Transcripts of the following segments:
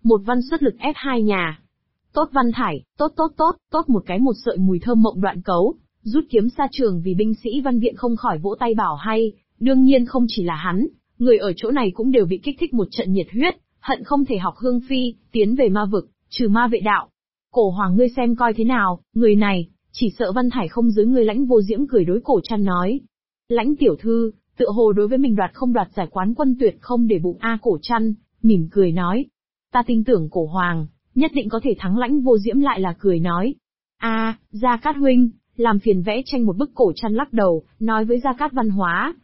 một văn xuất lực ép hai nhà. Tốt Văn Thải, tốt một cái một sợi mùi thơm mộng đoạn cấu, rút kiếm xa trường vì binh sĩ Văn Viện không khỏi vỗ tay bảo hay, đương nhiên không chỉ là hắn, người ở chỗ này cũng đều bị kích thích một trận nhiệt huyết, hận không thể học Hương Phi, tiến về ma vực, trừ ma vệ đạo. Cổ Hoàng ngươi xem coi thế nào, người này, chỉ sợ Văn Thải không dưới người. Lãnh Vô Diễm cười đối Cổ Trăn nói. Lãnh tiểu thư, tựa hồ đối với mình đoạt không đoạt giải quán quân tuyệt không để bụng a. Cổ Trăn mỉm cười nói. Ta tin tưởng Cổ Hoàng, nhất định có thể thắng. Lãnh Vô Diễm lại là cười nói. Gia Cát huynh, làm phiền vẽ tranh một bức. Cổ Trăn lắc đầu, nói với Gia Cát Văn Hóa.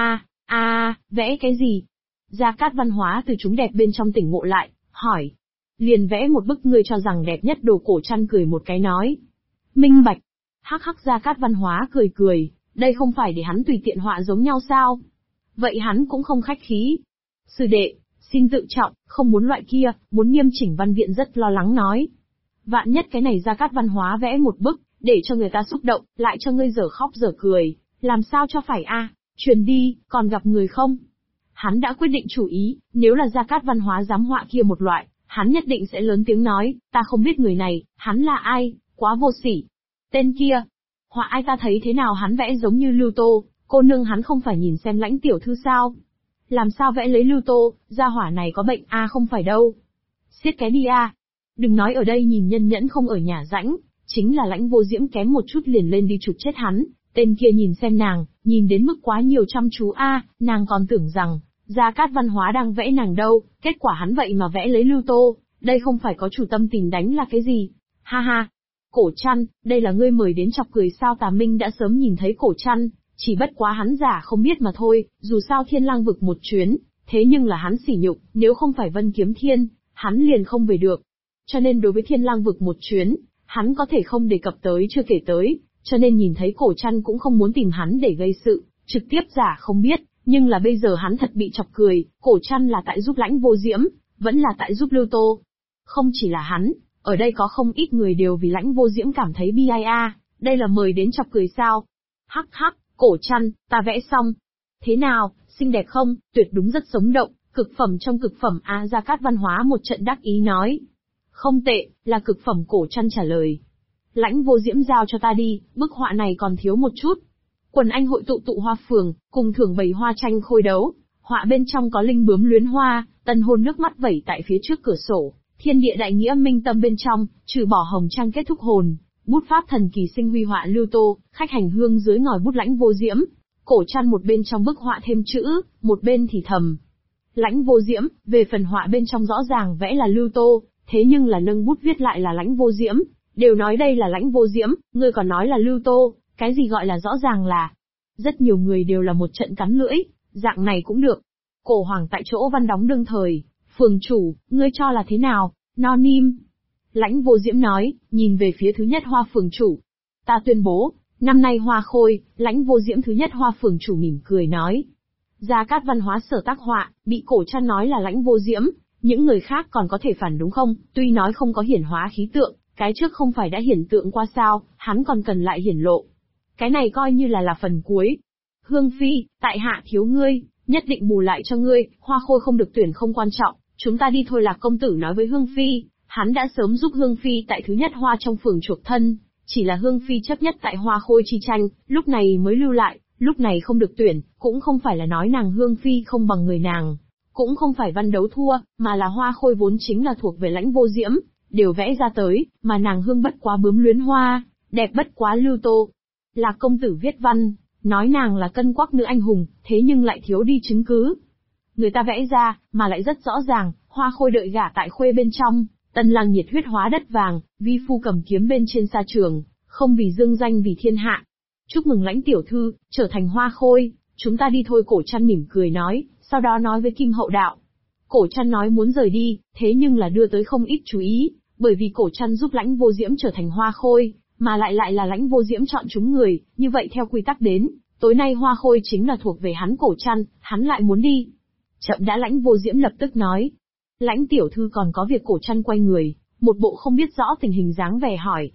Vẽ cái gì? Gia Cát Văn Hóa từ chúng đẹp bên trong tỉnh ngộ lại, hỏi. Liền vẽ một bức ngươi cho rằng đẹp nhất. Đồ. Cổ Trăn cười một cái nói. Minh bạch. Hắc hắc. Gia Cát Văn Hóa cười, đây không phải để hắn tùy tiện họa giống nhau sao? Vậy hắn cũng không khách khí. Sư đệ, xin tự trọng, không muốn loại kia, muốn nghiêm chỉnh. Văn Viện rất lo lắng nói. Vạn nhất cái này Gia Cát Văn Hóa vẽ một bức, để cho người ta xúc động, lại cho ngươi dở khóc dở cười, làm sao cho phải truyền đi, còn gặp người không? Hắn đã quyết định chủ ý, nếu là Gia Cát Văn Hóa dám họa kia một loại, hắn nhất định sẽ lớn tiếng nói, ta không biết người này, hắn là ai, quá vô sỉ. Tên kia, họa ai ta thấy thế nào hắn vẽ giống như Lưu Tô, cô nương hắn không phải nhìn xem Lãnh tiểu thư sao? Làm sao vẽ lấy Lưu Tô, gia hỏa này có bệnh không phải đâu. Xiết cái đi Đừng nói ở đây nhìn nhân nhẫn không ở nhà rãnh, chính là Lãnh Vô Diễm kém một chút liền lên đi chụp chết hắn. Tên kia nhìn xem nàng, nhìn đến mức quá nhiều chăm chú nàng còn tưởng rằng Gia Cát Văn Hóa đang vẽ nàng đâu, kết quả hắn vậy mà vẽ lấy Lưu Tô, đây không phải có chủ tâm tình đánh là cái gì? Ha ha. Cổ Trăn, đây là ngươi mời đến chọc cười sao? Tà Minh đã sớm nhìn thấy Cổ Trăn, chỉ bất quá hắn giả không biết mà thôi, dù sao Thiên Lang vực một chuyến, thế nhưng là hắn sỉ nhục, nếu không phải Vân Kiếm Thiên, hắn liền không về được. Cho nên đối với Thiên Lang vực một chuyến, hắn có thể không đề cập tới chưa kể tới, cho nên nhìn thấy Cổ Trăn cũng không muốn tìm hắn để gây sự, trực tiếp giả không biết, nhưng là bây giờ hắn thật bị chọc cười. Cổ Trăn là tại giúp Lãnh Vô Diễm, vẫn là tại giúp Lưu Tô. Không chỉ là hắn, ở đây có không ít người đều vì Lãnh Vô Diễm cảm thấy bi ai đây là mời đến chọc cười sao? Hắc hắc, Cổ Trăn, ta vẽ xong. Thế nào, xinh đẹp không? Tuyệt đúng rất sống động, cực phẩm trong cực phẩm Gia Cát Văn Hóa một trận đắc ý nói. Không tệ, là cực phẩm. Cổ Trăn trả lời. Lãnh Vô Diễm giao cho ta đi, bức họa này còn thiếu một chút. Quần anh hội tụ hoa phường, cùng thưởng bày hoa tranh khôi đấu, họa bên trong có linh bướm luyến hoa, tân hôn nước mắt vẩy tại phía trước cửa sổ, thiên địa đại nghĩa minh tâm bên trong, trừ bỏ hồng trang kết thúc hồn, bút pháp thần kỳ sinh huy họa Lưu Tô, khách hành hương dưới ngòi bút Lãnh Vô Diễm. Cổ Trăn một bên trong bức họa thêm chữ, một bên thì thầm. Lãnh Vô Diễm, về phần họa bên trong rõ ràng vẽ là Lưu Tô, thế nhưng là nâng bút viết lại là Lãnh Vô Diễm, đều nói đây là Lãnh Vô Diễm, ngươi còn nói là Lưu Tô, cái gì gọi là rõ ràng là. Rất nhiều người đều là một trận cắn lưỡi, dạng này cũng được. Cổ Hoàng tại chỗ văn đóng đương thời, phường chủ, ngươi cho là thế nào? Non im. Lãnh Vô Diễm nói, nhìn về phía thứ nhất hoa phường chủ. Ta tuyên bố, năm nay hoa khôi. Lãnh Vô Diễm thứ nhất hoa phường chủ mỉm cười nói. Gia Cát Văn Hóa sở tác họa, bị Cổ Trăn nói là Lãnh Vô Diễm, những người khác còn có thể phản đúng không? Tuy nói không có hiển hóa khí tượng, cái trước không phải đã hiển tượng qua sao, hắn còn cần lại hiển lộ. Cái này coi như là phần cuối. Hương Phi, tại hạ thiếu ngươi, nhất định bù lại cho ngươi, hoa khôi không được tuyển không quan trọng, chúng ta đi thôi. Lạc công tử nói với Hương Phi, hắn đã sớm giúp Hương Phi tại thứ nhất hoa trong phường chuộc thân, chỉ là Hương Phi chấp nhất tại hoa khôi chi tranh, lúc này mới lưu lại, lúc này không được tuyển, cũng không phải là nói nàng Hương Phi không bằng người nàng, cũng không phải văn đấu thua, mà là hoa khôi vốn chính là thuộc về Lãnh Vô Diễm, đều vẽ ra tới, mà nàng Hương bất quá bướm luyến hoa, đẹp bất quá Lưu Tô. Lạc công tử viết văn, nói nàng là cân quắc nữ anh hùng, thế nhưng lại thiếu đi chứng cứ. Người ta vẽ ra, mà lại rất rõ ràng, hoa khôi đợi gả tại khuê bên trong, tân lang nhiệt huyết hóa đất vàng, vi phu cầm kiếm bên trên sa trường, không vì dương danh vì thiên hạ. Chúc mừng Lãnh tiểu thư, trở thành hoa khôi, chúng ta đi thôi. Cổ Trăn mỉm cười nói, sau đó nói với Kim Hậu Đạo. Cổ Trăn nói muốn rời đi, thế nhưng là đưa tới không ít chú ý, bởi vì Cổ Trăn giúp Lãnh Vô Diễm trở thành hoa khôi, mà lại là Lãnh Vô Diễm chọn chúng người, như vậy theo quy tắc đến, tối nay hoa khôi chính là thuộc về hắn. Cổ Trăn, hắn lại muốn đi. Chậm đã. Lãnh Vô Diễm lập tức nói. Lãnh tiểu thư còn có việc. Cổ Trăn quay người, một bộ không biết rõ tình hình dáng vẻ hỏi.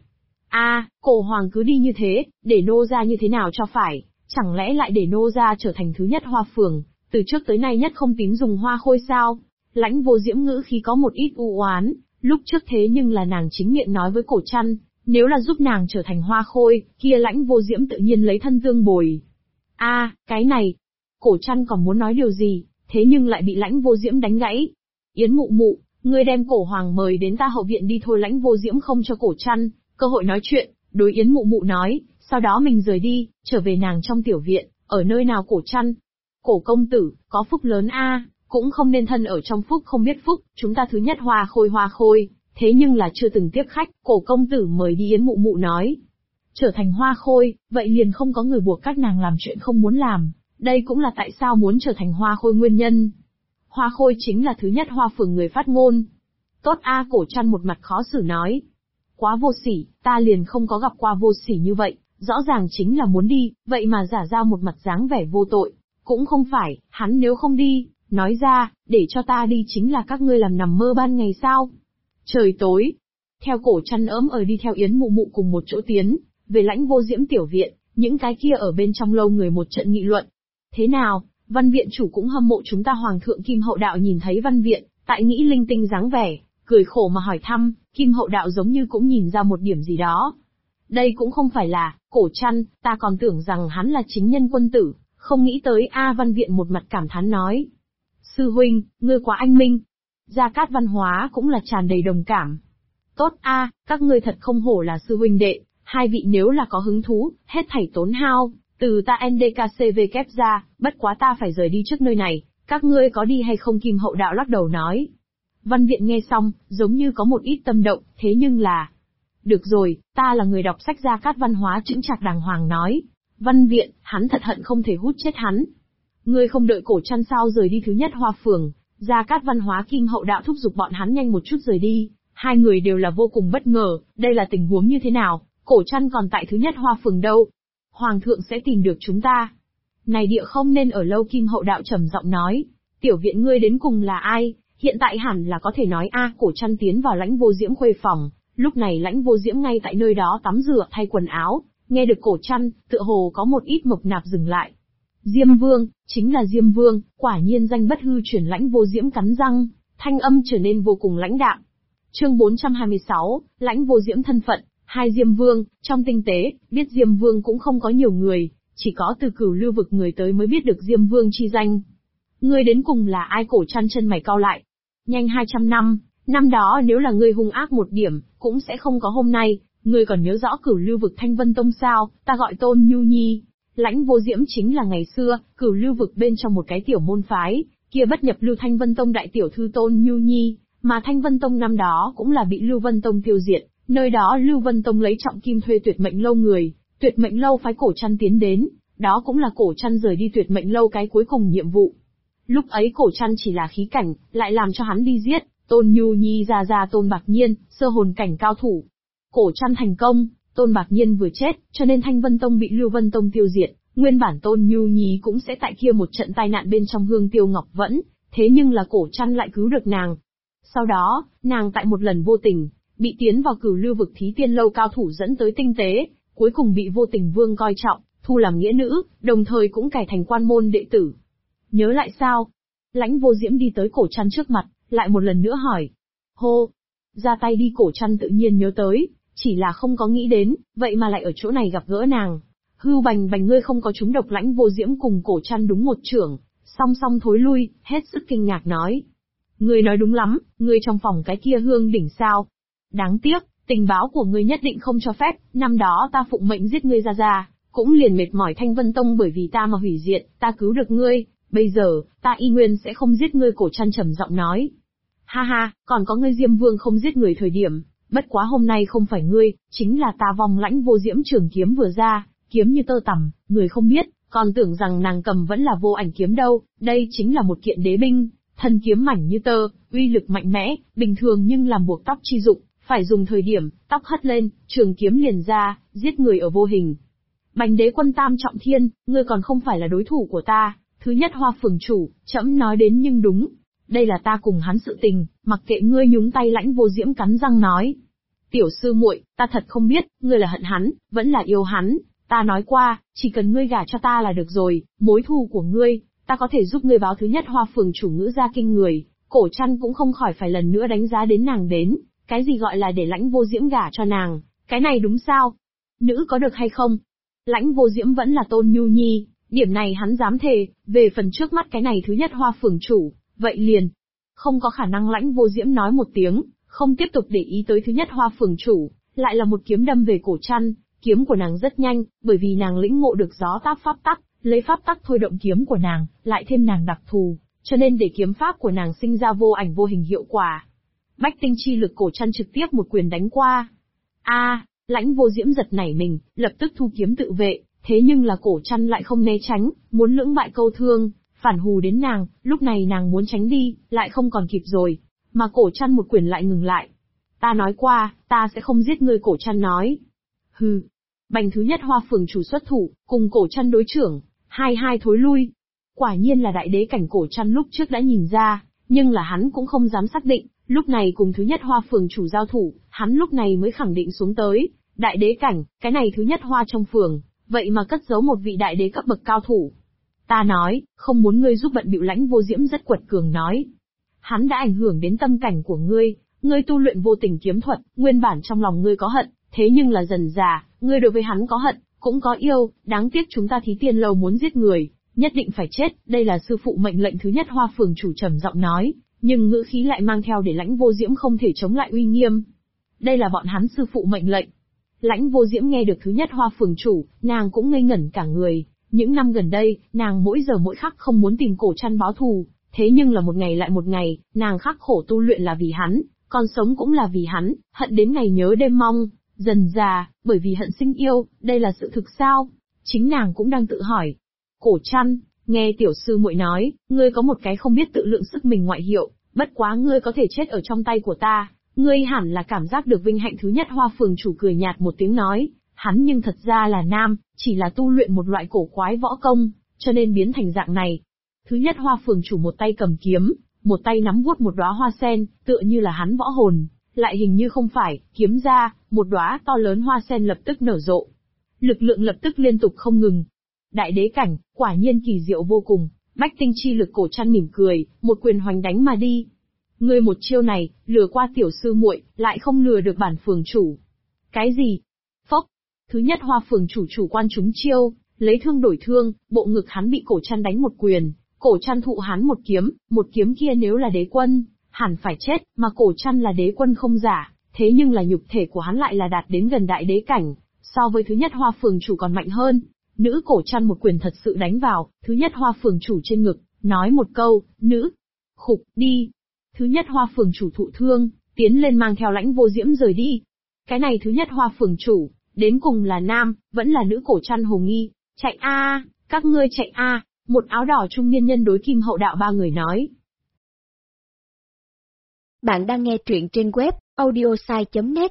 Cổ Hoàng cứ đi như thế, để nô ra như thế nào cho phải, chẳng lẽ lại để nô ra trở thành thứ nhất hoa phường, từ trước tới nay nhất không tín dùng hoa khôi sao? Lãnh Vô Diễm ngữ khí có một ít u oán, lúc trước thế nhưng là nàng chính miệng nói với Cổ Trăn, nếu là giúp nàng trở thành hoa khôi, kia Lãnh Vô Diễm tự nhiên lấy thân tương bồi. Cái này, Cổ Trăn còn muốn nói điều gì, thế nhưng lại bị Lãnh Vô Diễm đánh gãy. Yến mụ mụ, ngươi đem Cổ Hoàng mời đến ta hậu viện đi thôi. Lãnh Vô Diễm không cho Cổ Trăn cơ hội nói chuyện, đối Yến mụ mụ nói, sau đó mình rời đi, trở về nàng trong tiểu viện, ở nơi nào Cổ Trăn. Cổ công tử, có phúc lớn cũng không nên thân ở trong phúc không biết phúc, chúng ta thứ nhất hoa khôi, thế nhưng là chưa từng tiếp khách, Cổ công tử mời đi. Yến mụ mụ nói, trở thành hoa khôi, vậy liền không có người buộc các nàng làm chuyện không muốn làm, đây cũng là tại sao muốn trở thành hoa khôi nguyên nhân. Hoa khôi chính là thứ nhất hoa phường người phát ngôn. Tốt Cổ Trăn một mặt khó xử nói. Quá vô sỉ, ta liền không có gặp qua vô sỉ như vậy, rõ ràng chính là muốn đi, vậy mà giả ra một mặt dáng vẻ vô tội. Cũng không phải, hắn nếu không đi, nói ra, để cho ta đi chính là các ngươi làm nằm mơ ban ngày sao. Trời tối. Theo Cổ Trăn đi theo Yến mụ mụ cùng một chỗ tiến, về Lãnh Vô Diễm tiểu viện, những cái kia ở bên trong lâu người một trận nghị luận. Thế nào, Văn viện chủ cũng hâm mộ chúng ta Hoàng thượng Kim Hậu Đạo. Nhìn thấy Văn viện, tại nghĩ linh tinh dáng vẻ, cười khổ mà hỏi thăm, Kim Hậu Đạo giống như cũng nhìn ra một điểm gì đó. Đây cũng không phải là, Cổ Trăn, ta còn tưởng rằng hắn là chính nhân quân tử, không nghĩ tới Văn viện một mặt cảm thán nói. Sư huynh, ngươi quá anh minh. Gia Cát Văn Hóa cũng là tràn đầy đồng cảm. Tốt các ngươi thật không hổ là sư huynh đệ, hai vị nếu là có hứng thú, hết thảy tốn hao, từ ta NDKCV kép ra, bất quá ta phải rời đi trước nơi này, các ngươi có đi hay không? Kim Hậu Đạo lắc đầu nói. Văn viện nghe xong, giống như có một ít tâm động, thế nhưng là... Được rồi, ta là người đọc sách. Gia Cát Văn Hóa chững chạc đàng hoàng nói. Văn viện, hắn thật hận không thể hút chết hắn. Ngươi không đợi Cổ Trăn sao rời đi thứ nhất hoa phường? Gia Cát Văn Hóa Kim Hậu Đạo thúc giục bọn hắn nhanh một chút rời đi. Hai người đều là vô cùng bất ngờ, đây là tình huống như thế nào? Cổ Trăn còn tại thứ nhất hoa phường đâu? Hoàng thượng sẽ tìm được chúng ta. Này địa không nên ở lâu. Kim Hậu Đạo trầm giọng nói. Tiểu viện ngươi đến cùng là ai? Hiện tại hẳn là có thể nói Cổ Trăn tiến vào Lãnh Vô Diễm khuê phòng, lúc này Lãnh Vô Diễm ngay tại nơi đó tắm rửa thay quần áo, nghe được Cổ Trăn, tựa hồ có một ít mộc nạp dừng lại. Diêm Vương, chính là Diêm Vương, quả nhiên danh bất hư truyền. Lãnh Vô Diễm cắn răng, thanh âm trở nên vô cùng lãnh đạm. Chương 426, Lãnh Vô Diễm thân phận. Hai Diêm Vương, trong tinh tế, biết Diêm Vương cũng không có nhiều người, chỉ có từ Cửu Lưu vực người tới mới biết được Diêm Vương chi danh. Ngươi đến cùng là ai? Cổ Trăn chân mày cau lại. Nhanh 200 năm, năm đó nếu là ngươi hung ác một điểm, cũng sẽ không có hôm nay. Ngươi còn nhớ rõ Cửu Lưu vực Thanh Vân Tông sao? Ta gọi Tôn Nhu Nhi. Lãnh Vô Diễm chính là ngày xưa Cửu Lưu vực bên trong một cái tiểu môn phái, kia bất nhập lưu Thanh Vân Tông đại tiểu thư Tôn Nhu Nhi, mà Thanh Vân Tông năm đó cũng là bị Lưu Vân Tông tiêu diệt. Nơi đó Lưu Vân Tông lấy trọng kim thuê Tuyệt Mệnh Lâu người, Tuyệt Mệnh Lâu phái Cổ Trăn tiến đến, đó cũng là Cổ Trăn rời đi Tuyệt Mệnh Lâu cái cuối cùng nhiệm vụ. Lúc ấy Cổ Trăn chỉ là khí cảnh, lại làm cho hắn đi giết Tôn Nhu Nhi ra Tôn Bạc Nhiên, sơ hồn cảnh cao thủ. Cổ Trăn thành công, Tôn Bạc Nhiên vừa chết, cho nên Thanh Vân Tông bị Lưu Vân Tông tiêu diệt, nguyên bản Tôn Nhu Nhi cũng sẽ tại kia một trận tai nạn bên trong Hương Tiêu Ngọc Vẫn, thế nhưng là Cổ Trăn lại cứu được nàng. Sau đó, nàng tại một lần vô tình, bị tiến vào Cửu Lưu vực Thí Tiên Lâu cao thủ dẫn tới tinh tế, cuối cùng bị Vô Tình Vương coi trọng, thu làm nghĩa nữ, đồng thời cũng cải thành quan môn đệ tử. Nhớ lại sao? Lãnh Vô Diễm đi tới Cổ Trăn trước mặt, lại một lần nữa hỏi. Hô! Ra tay đi. Cổ Trăn tự nhiên nhớ tới, chỉ là không có nghĩ đến, vậy mà lại ở chỗ này gặp gỡ nàng. Hưu bành bành, ngươi không có trúng độc. Lãnh Vô Diễm cùng Cổ Trăn đúng một chưởng, song song thối lui, hết sức kinh ngạc nói. Ngươi nói đúng lắm, ngươi trong phòng cái kia hương đỉnh sao? Đáng tiếc, tình báo của ngươi nhất định không cho phép, năm đó ta phụng mệnh giết ngươi ra, cũng liền mệt mỏi Thanh Vân Tông bởi vì ta mà hủy diệt, ta cứu được ngươi, bây giờ, ta y nguyên sẽ không giết ngươi. Cổ Trăn trầm giọng nói. Ha ha, còn có ngươi Diêm Vương không giết người thời điểm, bất quá hôm nay không phải ngươi, chính là ta vòng. Lãnh Vô Diễm trường kiếm vừa ra, kiếm như tơ tằm, người không biết, còn tưởng rằng nàng cầm vẫn là Vô Ảnh kiếm đâu, đây chính là một kiện đế binh, thân kiếm mảnh như tơ, uy lực mạnh mẽ, bình thường nhưng làm buộc tóc chi dụng, phải dùng thời điểm, tóc hất lên, trường kiếm liền ra, giết người ở vô hình. Bành Đế Quân tam trọng thiên, ngươi còn không phải là đối thủ của ta. Thứ nhất hoa phường chủ, trẫm nói đến nhưng đúng. Đây là ta cùng hắn sự tình, mặc kệ ngươi nhúng tay. Lãnh Vô Diễm cắn răng nói. Tiểu sư muội, ta thật không biết, ngươi là hận hắn, vẫn là yêu hắn. Ta nói qua, chỉ cần ngươi gả cho ta là được rồi, mối thù của ngươi, ta có thể giúp ngươi báo. Thứ nhất hoa phường chủ ngữ ra kinh người, Cổ Trăn cũng không khỏi phải lần nữa đánh giá đến nàng đến, cái gì gọi là để Lãnh Vô Diễm gả cho nàng, cái này đúng sao? Nữ có được hay không? Lãnh Vô Diễm vẫn là Tôn Nhu Nhi, điểm này hắn dám thề, về phần trước mắt cái này thứ nhất Hoa phường chủ, vậy liền. Không có khả năng Lãnh Vô Diễm nói một tiếng, không tiếp tục để ý tới thứ nhất Hoa phường chủ, lại là một kiếm đâm về Cổ Trăn, kiếm của nàng rất nhanh, bởi vì nàng lĩnh ngộ được gió táp pháp tắc, lấy pháp tắc thôi động kiếm của nàng, lại thêm nàng đặc thù, cho nên để kiếm pháp của nàng sinh ra vô ảnh vô hình hiệu quả. Bách tinh chi lực Cổ Trăn trực tiếp một quyền đánh qua. Lãnh Vô Diễm giật nảy mình, lập tức thu kiếm tự vệ, thế nhưng là Cổ Trăn lại không né tránh, muốn lưỡng bại câu thương, phản hù đến nàng, lúc này nàng muốn tránh đi, lại không còn kịp rồi, mà Cổ Trăn một quyền lại ngừng lại. Ta nói qua, ta sẽ không giết ngươi, Cổ Trăn nói. Hừ. Bành thứ nhất Hoa phường chủ xuất thủ, cùng Cổ Trăn đối trưởng, hai thối lui. Quả nhiên là đại đế cảnh. Cổ Trăn lúc trước đã nhìn ra, nhưng là hắn cũng không dám xác định, lúc này cùng thứ nhất Hoa phường chủ giao thủ, hắn lúc này mới khẳng định xuống tới, đại đế cảnh, cái này thứ nhất Hoa trong phường, vậy mà cất giấu một vị đại đế cấp bậc cao thủ. Ta nói, không muốn ngươi giúp bận bịu. Lãnh Vô Diễm rất quật cường nói. Hắn đã ảnh hưởng đến tâm cảnh của ngươi tu luyện vô tình kiếm thuật, nguyên bản trong lòng ngươi có hận, thế nhưng là dần dà, ngươi đối với hắn có hận, cũng có yêu, đáng tiếc chúng ta Thí Tiên Lâu muốn giết người, nhất định phải chết, đây là sư phụ mệnh lệnh. Thứ nhất Hoa phường chủ trầm giọng nói, nhưng ngữ khí lại mang theo để Lãnh Vô Diễm không thể chống lại uy nghiêm. Đây là bọn hắn sư phụ mệnh lệnh. Lãnh Vô Diễm nghe được thứ nhất Hoa phường chủ, nàng cũng ngây ngẩn cả người, những năm gần đây, nàng mỗi giờ mỗi khắc không muốn tìm Cổ Trăn báo thù, thế nhưng là một ngày lại một ngày, nàng khắc khổ tu luyện là vì hắn, còn sống cũng là vì hắn, hận đến ngày nhớ đêm mong, dần dà, bởi vì hận sinh yêu, đây là sự thực sao? Chính nàng cũng đang tự hỏi. Cổ Trăn, nghe tiểu sư muội nói, ngươi có một cái không biết tự lượng sức mình ngoại hiệu, bất quá ngươi có thể chết ở trong tay của ta, ngươi hẳn là cảm giác được vinh hạnh. Thứ nhất Hoa phường chủ cười nhạt một tiếng nói, hắn nhưng thật ra là nam, chỉ là tu luyện một loại cổ quái võ công, cho nên biến thành dạng này. Thứ nhất Hoa phường chủ một tay cầm kiếm, một tay nắm vuốt một đóa hoa sen, tựa như là hắn võ hồn, lại hình như không phải, kiếm ra, một đóa to lớn hoa sen lập tức nở rộ. Lực lượng lập tức liên tục không ngừng. Đại đế cảnh, quả nhiên kỳ diệu vô cùng, bách tinh chi lực. Cổ Trăn mỉm cười, một quyền hoành đánh mà đi. Ngươi một chiêu này, lừa qua tiểu sư muội, lại không lừa được bản phường chủ. Cái gì? Phốc. Thứ nhất Hoa phường chủ quan trúng chiêu, lấy thương đổi thương, bộ ngực hắn bị Cổ Trăn đánh một quyền, Cổ Trăn thụ hắn một kiếm kia nếu là đế quân, hẳn phải chết, mà Cổ Trăn là đế quân không giả, thế nhưng là nhục thể của hắn lại là đạt đến gần đại đế cảnh, so với thứ nhất Hoa phường chủ còn mạnh hơn. Nữ Cổ Trăn một quyền thật sự đánh vào, thứ nhất Hoa phường chủ trên ngực, nói một câu, nữ, khục, đi. Thứ nhất Hoa phường chủ thụ thương, tiến lên mang theo Lãnh Vô Diễm rời đi. Cái này thứ nhất Hoa phường chủ, đến cùng là nam, vẫn là nữ? Cổ Trăn hồ nghi, chạy a, các ngươi chạy a. Một áo đỏ trung niên nhân đối Kim Hậu Đạo ba người nói. Bạn đang nghe truyện trên web audiosai.net.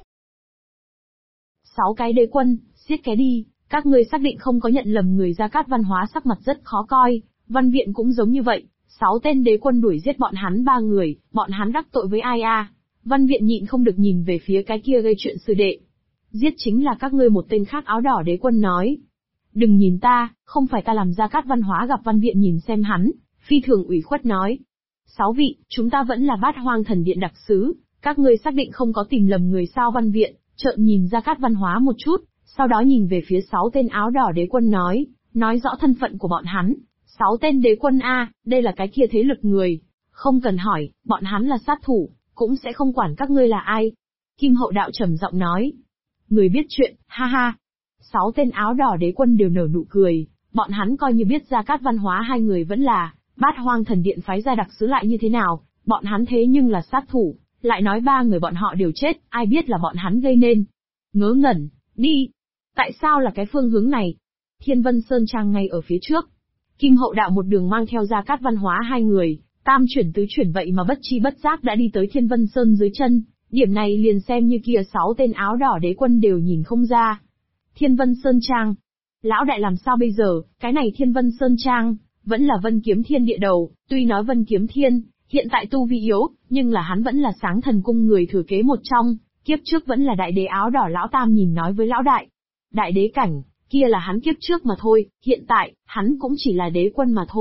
6 cái đế quân, giết cái đi, các ngươi xác định không có nhận lầm người. Gia Cát Văn Hóa sắc mặt rất khó coi, Văn Viện cũng giống như vậy, 6 tên đế quân đuổi giết bọn hắn 3 người, bọn hắn đắc tội với ai a? Văn Viện nhịn không được nhìn về phía cái kia gây chuyện sư đệ. Giết chính là các ngươi. Một tên khác áo đỏ đế quân nói. Đừng nhìn ta, không phải ta làm. Gia Cát Văn Hóa gặp Văn Viện nhìn xem hắn, phi thường ủy khuất nói. 6 vị, chúng ta vẫn là Bát Hoang Thần Điện đặc sứ, các ngươi xác định không có tìm lầm người sao? Văn Viện trợn nhìn Gia Cát Văn Hóa một chút, sau đó nhìn về phía 6 tên áo đỏ đế quân nói rõ thân phận của bọn hắn. 6 tên đế quân a, đây là cái kia thế lực người, không cần hỏi, bọn hắn là sát thủ, cũng sẽ không quản các ngươi là ai. Kim Hậu Đạo trầm giọng nói. Người biết chuyện, ha ha. 6 tên áo đỏ đế quân đều nở nụ cười, bọn hắn coi như biết Gia Cát Văn Hóa hai người vẫn là Bát Hoang Thần Điện phái ra đặc sứ lại như thế nào, bọn hắn thế nhưng là sát thủ, lại nói 3 người bọn họ đều chết, ai biết là bọn hắn gây nên. Ngớ ngẩn, đi. Tại sao là cái phương hướng này? Thiên Vân Sơn Trang ngay ở phía trước. Kim Hậu Đạo một đường mang theo Gia Cát Văn Hóa hai người, tam chuyển tứ chuyển vậy mà bất chi bất giác đã đi tới Thiên Vân Sơn dưới chân, điểm này liền xem như kia 6 tên áo đỏ đế quân đều nhìn không ra. Thiên Vân Sơn Trang. Lão đại làm sao bây giờ? Cái này Thiên Vân Sơn Trang, vẫn là Vân Kiếm Thiên địa đầu, tuy nói Vân Kiếm Thiên, hiện tại tu vi yếu, nhưng là hắn vẫn là Sáng Thần Cung người thừa kế một trong, kiếp trước vẫn là đại đế áo đỏ. Lão tam nhìn nói với lão đại. Đại đế cảnh, kia là hắn kiếp trước mà thôi, hiện tại, hắn cũng chỉ là đế quân mà thôi,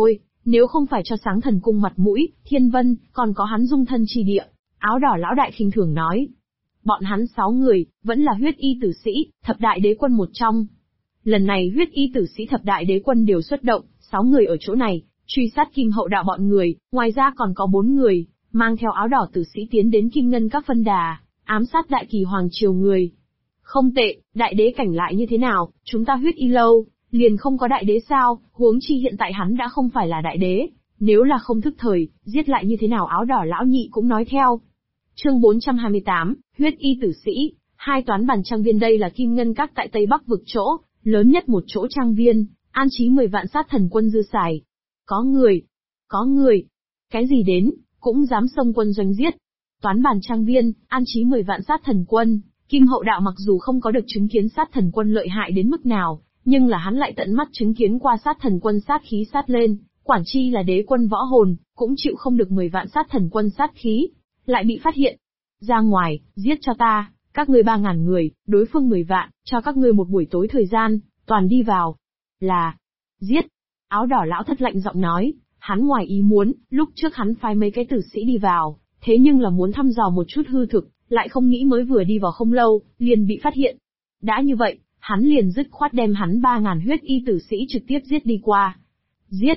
Nếu không phải cho sáng thần cung mặt mũi, Thiên Vân, còn có hắn dung thân chi địa. Áo đỏ lão đại khinh thường nói. Bọn hắn 6 người, vẫn là huyết y tử sĩ, thập đại đế quân một trong. Lần này huyết y tử sĩ thập đại đế quân đều xuất động, 6 người ở chỗ này, truy sát Kim Hậu đạo bọn người, ngoài ra còn có 4 người, mang theo áo đỏ tử sĩ tiến đến Kim Ngân các phân đà, ám sát đại kỳ hoàng triều người. Không tệ, đại đế cảnh lại như thế nào, chúng ta huyết y lâu, liền không có đại đế sao, huống chi hiện tại hắn đã không phải là đại đế, nếu là không thức thời, giết lại như thế nào áo đỏ lão nhị cũng nói theo. Chương 428, huyết y tử sĩ, 2 toán bản trang viên. Đây là Kim Ngân các tại Tây Bắc vực chỗ, lớn nhất một chỗ trang viên, an trí 10 vạn sát thần quân dư xài. Có người, cái gì đến, cũng dám xông quân doanh giết. Toán bản trang viên, an trí 10 vạn sát thần quân, Kim Hậu đạo mặc dù không có được chứng kiến sát thần quân lợi hại đến mức nào, nhưng là hắn lại tận mắt chứng kiến qua sát thần quân sát khí sát lên, quản chi là đế quân võ hồn, cũng chịu không được 10 vạn sát thần quân sát khí, lại bị phát hiện. Ra ngoài, giết cho ta, các ngươi 3.000 người, đối phương 10 vạn, cho các ngươi một buổi tối thời gian, toàn đi vào. Là, giết. Áo đỏ lão thất lạnh giọng nói, hắn ngoài ý muốn, lúc trước hắn phái mấy cái tử sĩ đi vào, thế nhưng là muốn thăm dò một chút hư thực, lại không nghĩ mới vừa đi vào không lâu, liền bị phát hiện. Đã như vậy, hắn liền dứt khoát đem hắn 3.000 huyết y tử sĩ trực tiếp giết đi qua. Giết!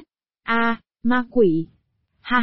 Ma quỷ! Ha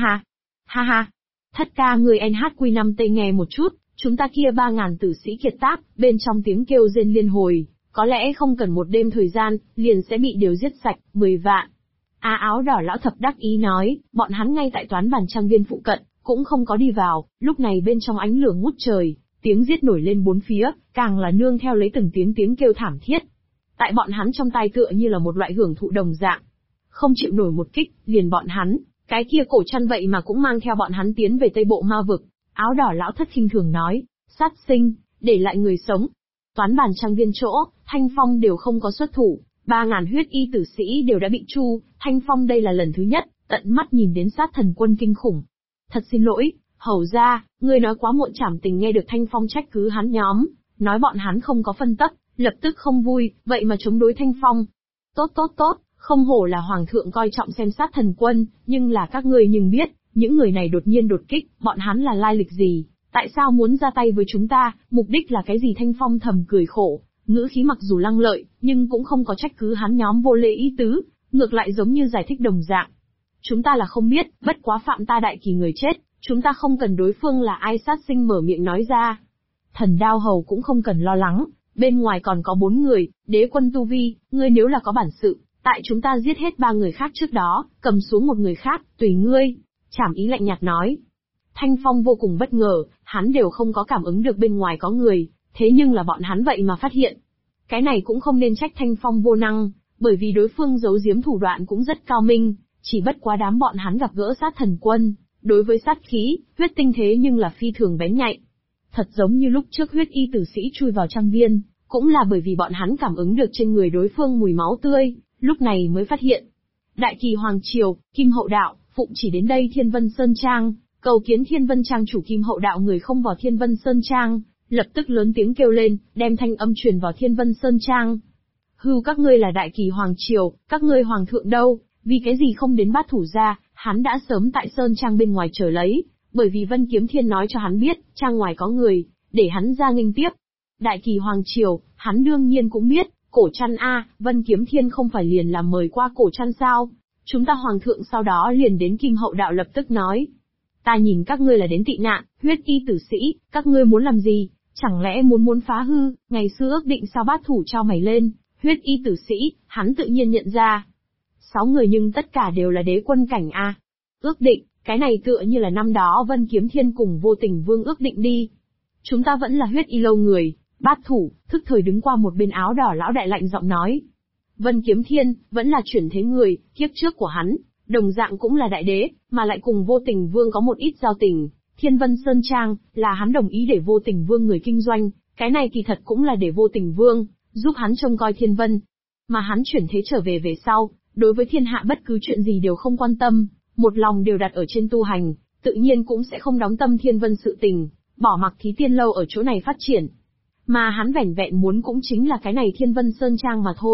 ha! Thất ca người NHQ5T nghe một chút, chúng ta kia 3.000 tử sĩ kiệt tác, bên trong tiếng kêu rên liên hồi, có lẽ không cần một đêm thời gian, liền sẽ bị đều giết sạch, 10 vạn. Áo đỏ lão thập đắc ý nói, bọn hắn ngay tại toán bản trang viên phụ cận, cũng không có đi vào, lúc này bên trong ánh lửa ngút trời, tiếng giết nổi lên bốn phía, càng là nương theo lấy từng tiếng kêu thảm thiết. Tại bọn hắn trong tai tựa như là một loại hưởng thụ đồng dạng. Không chịu nổi một kích, liền bọn hắn, cái kia cổ chăn vậy mà cũng mang theo bọn hắn tiến về Tây Bộ Ma vực. Áo đỏ lão thất khinh thường nói, sát sinh, để lại người sống. Toán bản trang viên chỗ, Thanh Phong đều không có xuất thủ, 3.000 huyết y tử sĩ đều đã bị tru, Thanh Phong đây là lần thứ nhất, tận mắt nhìn đến sát thần quân kinh khủng. Thật xin lỗi, hầu ra, ngươi nói quá muộn. Trảm Tình nghe được Thanh Phong trách cứ hắn nhóm, nói bọn hắn không có phân tắc, lập tức không vui, vậy mà chống đối Thanh Phong. Tốt, không hổ là hoàng thượng coi trọng xem sát thần quân, nhưng là các ngươi nhưng biết, những người này đột nhiên đột kích, bọn hắn là lai lịch gì, tại sao muốn ra tay với chúng ta, mục đích là cái gì? Thanh Phong thầm cười khổ, ngữ khí mặc dù lăng lợi, nhưng cũng không có trách cứ hắn nhóm vô lễ ý tứ, ngược lại giống như giải thích đồng dạng. Chúng ta là không biết, bất quá phạm ta đại kỳ người chết, chúng ta không cần đối phương là ai. Sát sinh mở miệng nói ra. Thần Đao Hầu cũng không cần lo lắng, bên ngoài còn có 4 người, đế quân tu vi, ngươi nếu là có bản sự, tại chúng ta giết hết 3 người khác trước đó, cầm xuống một người khác, tùy ngươi. Trảm Ý lạnh nhạt nói. Thanh Phong vô cùng bất ngờ, hắn đều không có cảm ứng được bên ngoài có người, thế nhưng là bọn hắn vậy mà phát hiện. Cái này cũng không nên trách Thanh Phong vô năng, bởi vì đối phương giấu giếm thủ đoạn cũng rất cao minh, chỉ bất quá đám bọn hắn gặp gỡ sát thần quân, đối với sát khí, huyết tinh thế nhưng là phi thường bén nhạy. Thật giống như lúc trước huyết y tử sĩ chui vào trang viên, cũng là bởi vì bọn hắn cảm ứng được trên người đối phương mùi máu tươi, lúc này mới phát hiện. Đại kỳ hoàng triều, Kim Hậu đạo, phụng chỉ đến đây Thiên Vân Sơn Trang, cầu kiến Thiên Vân Trang chủ. Kim Hậu đạo người không vào Thiên Vân Sơn Trang, lập tức lớn tiếng kêu lên, đem thanh âm truyền vào Thiên Vân Sơn Trang. Hừ, các ngươi là đại kỳ hoàng triều, các ngươi hoàng thượng đâu, vì cái gì không đến Bát Thủ gia? Hắn đã sớm tại Sơn Trang bên ngoài chờ lấy, bởi vì Vân Kiếm Thiên nói cho hắn biết, trang ngoài có người, để hắn ra nghênh tiếp. Đại kỳ hoàng triều, hắn đương nhiên cũng biết, cổ chăn Vân Kiếm Thiên không phải liền là mời qua cổ chăn sao? Chúng ta hoàng thượng sau đó liền đến Kim Hậu đạo lập tức nói. Ta nhìn các ngươi là đến tị nạn, huyết y tử sĩ, các ngươi muốn làm gì? Chẳng lẽ muốn phá hư, ngày xưa ước định sao Bát Thủ cho mày lên, huyết y tử sĩ, hắn tự nhiên nhận ra. 6 người nhưng tất cả đều là đế quân cảnh Ước định, cái này tựa như là năm đó Vân Kiếm Thiên cùng Vô Tình Vương ước định đi. Chúng ta vẫn là huyết y lâu người. Bát Thủ, thức thời đứng qua một bên. Áo đỏ lão đại lạnh giọng nói. Vân Kiếm Thiên, vẫn là chuyển thế người, kiếp trước của hắn, đồng dạng cũng là đại đế, mà lại cùng Vô Tình Vương có một ít giao tình. Thiên Vân Sơn Trang, là hắn đồng ý để Vô Tình Vương người kinh doanh, cái này kỳ thật cũng là để Vô Tình Vương, giúp hắn trông coi Thiên Vân. Mà hắn chuyển thế trở về sau, đối với thiên hạ bất cứ chuyện gì đều không quan tâm, một lòng đều đặt ở trên tu hành, tự nhiên cũng sẽ không đóng tâm Thiên Vân sự tình, bỏ mặc Thí Tiên lâu ở chỗ này phát triển. Mà hắn vẻn vẹn muốn cũng chính là cái này Thiên Vân Sơn Trang mà thôi.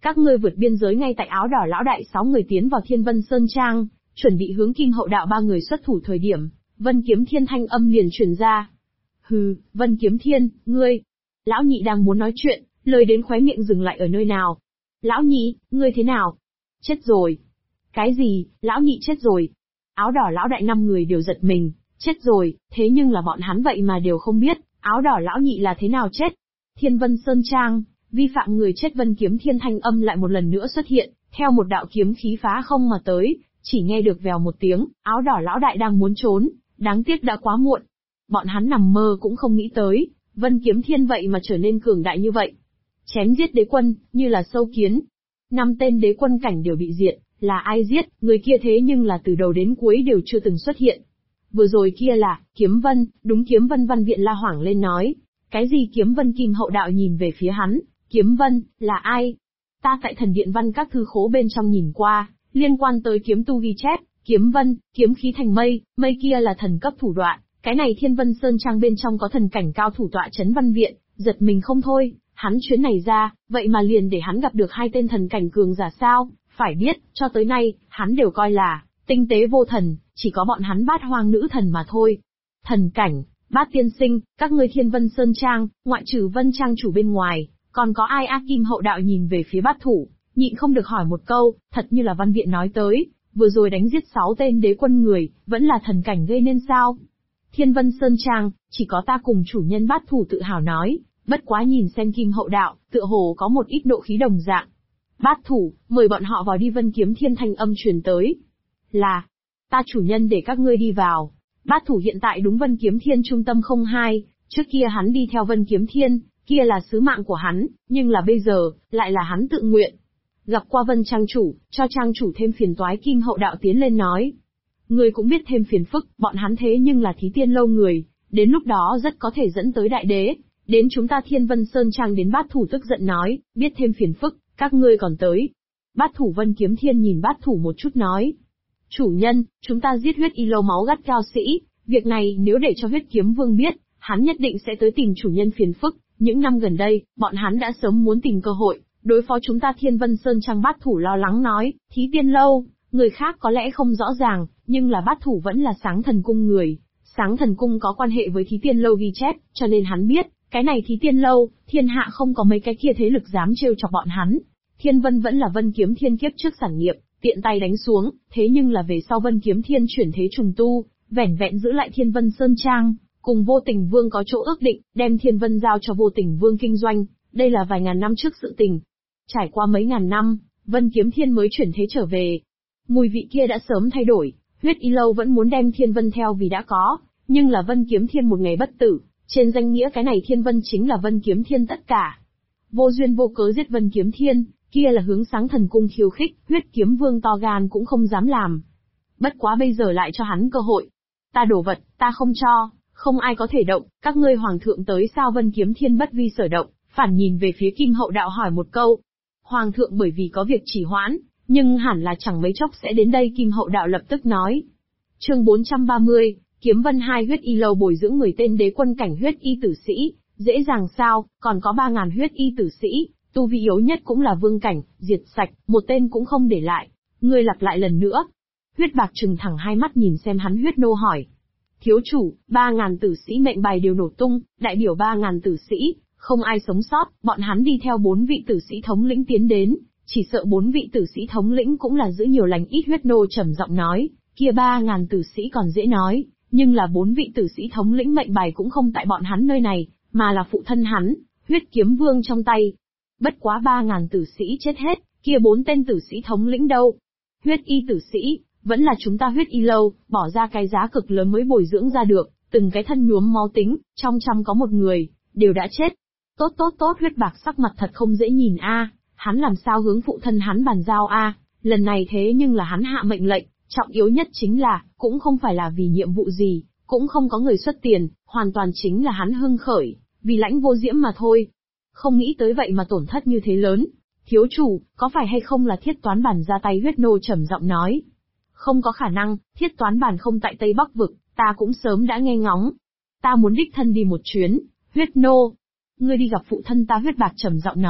Các ngươi vượt biên giới ngay tại áo đỏ lão đại 6 người tiến vào Thiên Vân Sơn Trang, chuẩn bị hướng Kim Hậu Đạo 3 người xuất thủ thời điểm, Vân Kiếm Thiên thanh âm liền truyền ra. Hừ, Vân Kiếm Thiên, ngươi. Lão nhị đang muốn nói chuyện, lời đến khóe miệng dừng lại ở nơi nào. Lão nhị, ngươi thế nào? Chết rồi. Cái gì, lão nhị chết rồi? Áo đỏ lão đại 5 người đều giật mình, chết rồi, thế nhưng là bọn hắn vậy mà đều không biết, áo đỏ lão nhị là thế nào chết. Thiên Vân Sơn Trang, vi phạm người chết Vân Kiếm Thiên thanh âm lại một lần nữa xuất hiện, theo một đạo kiếm khí phá không mà tới, chỉ nghe được vèo một tiếng, áo đỏ lão đại đang muốn trốn, đáng tiếc đã quá muộn. Bọn hắn nằm mơ cũng không nghĩ tới, Vân Kiếm Thiên vậy mà trở nên cường đại như vậy. Chém giết đế quân, như là sâu kiến. 5 tên đế quân cảnh đều bị diệt, là ai giết, người kia thế nhưng là từ đầu đến cuối đều chưa từng xuất hiện. Vừa rồi kia là, Kiếm Vân, đúng Kiếm Vân. Văn Viện la hoảng lên nói. Cái gì Kiếm Vân? Kim Hậu Đạo nhìn về phía hắn, Kiếm Vân, là ai? Ta tại thần điện văn các thư khố bên trong nhìn qua, liên quan tới kiếm tu ghi chép, Kiếm Vân, kiếm khí thành mây, mây kia là thần cấp thủ đoạn, cái này Thiên Vân Sơn Trang bên trong có thần cảnh cao thủ tọa chấn Văn Viện, giật mình không thôi, hắn chuyến này ra, vậy mà liền để hắn gặp được 2 tên thần cảnh cường giả sao? Phải biết, cho tới nay, hắn đều coi là tinh tế vô thần, chỉ có bọn hắn Bát Hoang nữ thần mà thôi. Thần cảnh, Bát tiên sinh, các ngươi Thiên Vân Sơn Trang, ngoại trừ Vân Trang chủ bên ngoài, còn có ai? Kim Hậu Đạo nhìn về phía Bát thủ, nhịn không được hỏi một câu, thật như là Văn Viện nói tới, vừa rồi đánh giết 6 tên đế quân người, vẫn là thần cảnh gây nên sao? Thiên Vân Sơn Trang, chỉ có ta cùng chủ nhân Bát thủ tự hào nói, bất quá nhìn xem Kim Hậu Đạo, tựa hồ có một ít độ khí đồng dạng. Bát thủ, mời bọn họ vào đi. Vân Kiếm Thiên thanh âm truyền tới. Là, ta chủ nhân để các ngươi đi vào. Bát thủ hiện tại đúng Vân Kiếm Thiên trung tâm không hai, trước kia hắn đi theo Vân Kiếm Thiên, kia là sứ mạng của hắn, nhưng là bây giờ, lại là hắn tự nguyện. Gặp qua Vân Trang chủ, cho Trang chủ thêm phiền toái. Kim Hậu Đạo tiến lên nói. Người cũng biết thêm phiền phức, bọn hắn thế nhưng là Thí Tiên lâu người, đến lúc đó rất có thể dẫn tới đại đế, đến chúng ta Thiên Vân Sơn Trang. Đến Bát thủ tức giận nói, biết thêm phiền phức, các ngươi còn tới. Bát thủ Vân Kiếm Thiên nhìn Bát thủ một chút nói. Chủ nhân, chúng ta giết Huyết Y lâu máu gắt cao sĩ, việc này nếu để cho Huyết Kiếm Vương biết, hắn nhất định sẽ tới tìm chủ nhân phiền phức. Những năm gần đây, bọn hắn đã sớm muốn tìm cơ hội, đối phó chúng ta Thiên Vân Sơn Trang. Bát thủ lo lắng nói, Thí Tiên lâu, người khác có lẽ không rõ ràng, nhưng là Bát thủ vẫn là Sáng Thần Cung người. Sáng Thần Cung có quan hệ với Thí Tiên lâu ghi chép, cho nên hắn biết, cái này Thí Tiên lâu, thiên hạ không có mấy cái kia thế lực dám trêu chọc bọn hắn. Thiên Vân vẫn là Vân Kiếm Thiên kiếp trước sản nghiệp, tiện tay đánh xuống, thế nhưng là về sau Vân Kiếm Thiên chuyển thế trùng tu, vẻn vẹn giữ lại Thiên Vân Sơn Trang, cùng Vô Tình Vương có chỗ ước định, đem Thiên Vân giao cho Vô Tình Vương kinh doanh, đây là vài ngàn năm trước sự tình. Trải qua mấy ngàn năm, Vân Kiếm Thiên mới chuyển thế trở về. Mùi vị kia đã sớm thay đổi, Huyết Y lâu vẫn muốn đem Thiên Vân theo vì đã có, nhưng là Vân Kiếm Thiên một ngày bất tử, trên danh nghĩa cái này Thiên Vân chính là Vân Kiếm Thiên tất cả. Vô duyên vô cớ giết Vân Kiếm Thiên, kia là hướng Sáng Thần Cung khiêu khích, Huyết Kiếm Vương to gan cũng không dám làm. Bất quá bây giờ lại cho hắn cơ hội. Ta đổ vật, ta không cho, không ai có thể động, các ngươi hoàng thượng tới sao? Vân Kiếm Thiên bất vi sở động, phản nhìn về phía Kim Hậu Đạo hỏi một câu. Hoàng thượng bởi vì có việc trì hoãn, nhưng hẳn là chẳng mấy chốc sẽ đến đây. Kim Hậu Đạo lập tức nói. Chương 430, Kiếm Vân 2. Huyết Y lâu bồi dưỡng 10 tên đế quân cảnh huyết y tử sĩ, dễ dàng sao? Còn có 3.000 huyết y tử sĩ, tu vi yếu nhất cũng là vương cảnh, diệt sạch, một tên cũng không để lại. Ngươi lặp lại lần nữa. Huyết Bạc trừng thẳng hai mắt nhìn xem hắn. Huyết Nô hỏi. Thiếu chủ, 3.000 tử sĩ mệnh bài đều nổ tung, đại biểu 3.000 tử sĩ, không ai sống sót, bọn hắn đi theo 4 vị tử sĩ thống lĩnh tiến đến, chỉ sợ 4 vị tử sĩ thống lĩnh cũng là giữ nhiều lành ít. Huyết Nô trầm giọng nói, kia 3.000 tử sĩ còn dễ nói, nhưng là 4 vị tử sĩ thống lĩnh mệnh bài cũng không tại bọn hắn nơi này, mà là phụ thân hắn, Huyết Kiếm Vương trong tay. Bất quá 3.000 tử sĩ chết hết, kia 4 tên tử sĩ thống lĩnh đâu? Huyết y tử sĩ, vẫn là chúng ta Huyết Y lâu, bỏ ra cái giá cực lớn mới bồi dưỡng ra được, từng cái thân nhuốm máu tính, trong trăm có một người, đều đã chết. Tốt, Huyết Bạc sắc mặt thật không dễ nhìn a, hắn làm sao hướng phụ thân hắn bàn giao a, lần này thế nhưng là hắn hạ mệnh lệnh, trọng yếu nhất chính là, cũng không phải là vì nhiệm vụ gì, cũng không có người xuất tiền, hoàn toàn chính là hắn hưng khởi, vì Lãnh Vô Diễm mà thôi. Không nghĩ tới vậy mà tổn thất như thế lớn. Thiếu chủ, có phải hay không là Thiết Toán Bản ra tay? Huyết Nô trầm giọng nói. Không có khả năng, Thiết Toán Bản không tại Tây Bắc vực, ta cũng sớm đã nghe ngóng. Ta muốn đích thân đi một chuyến. Huyết Nô, ngươi đi gặp phụ thân ta. Huyết Bạc trầm giọng nói,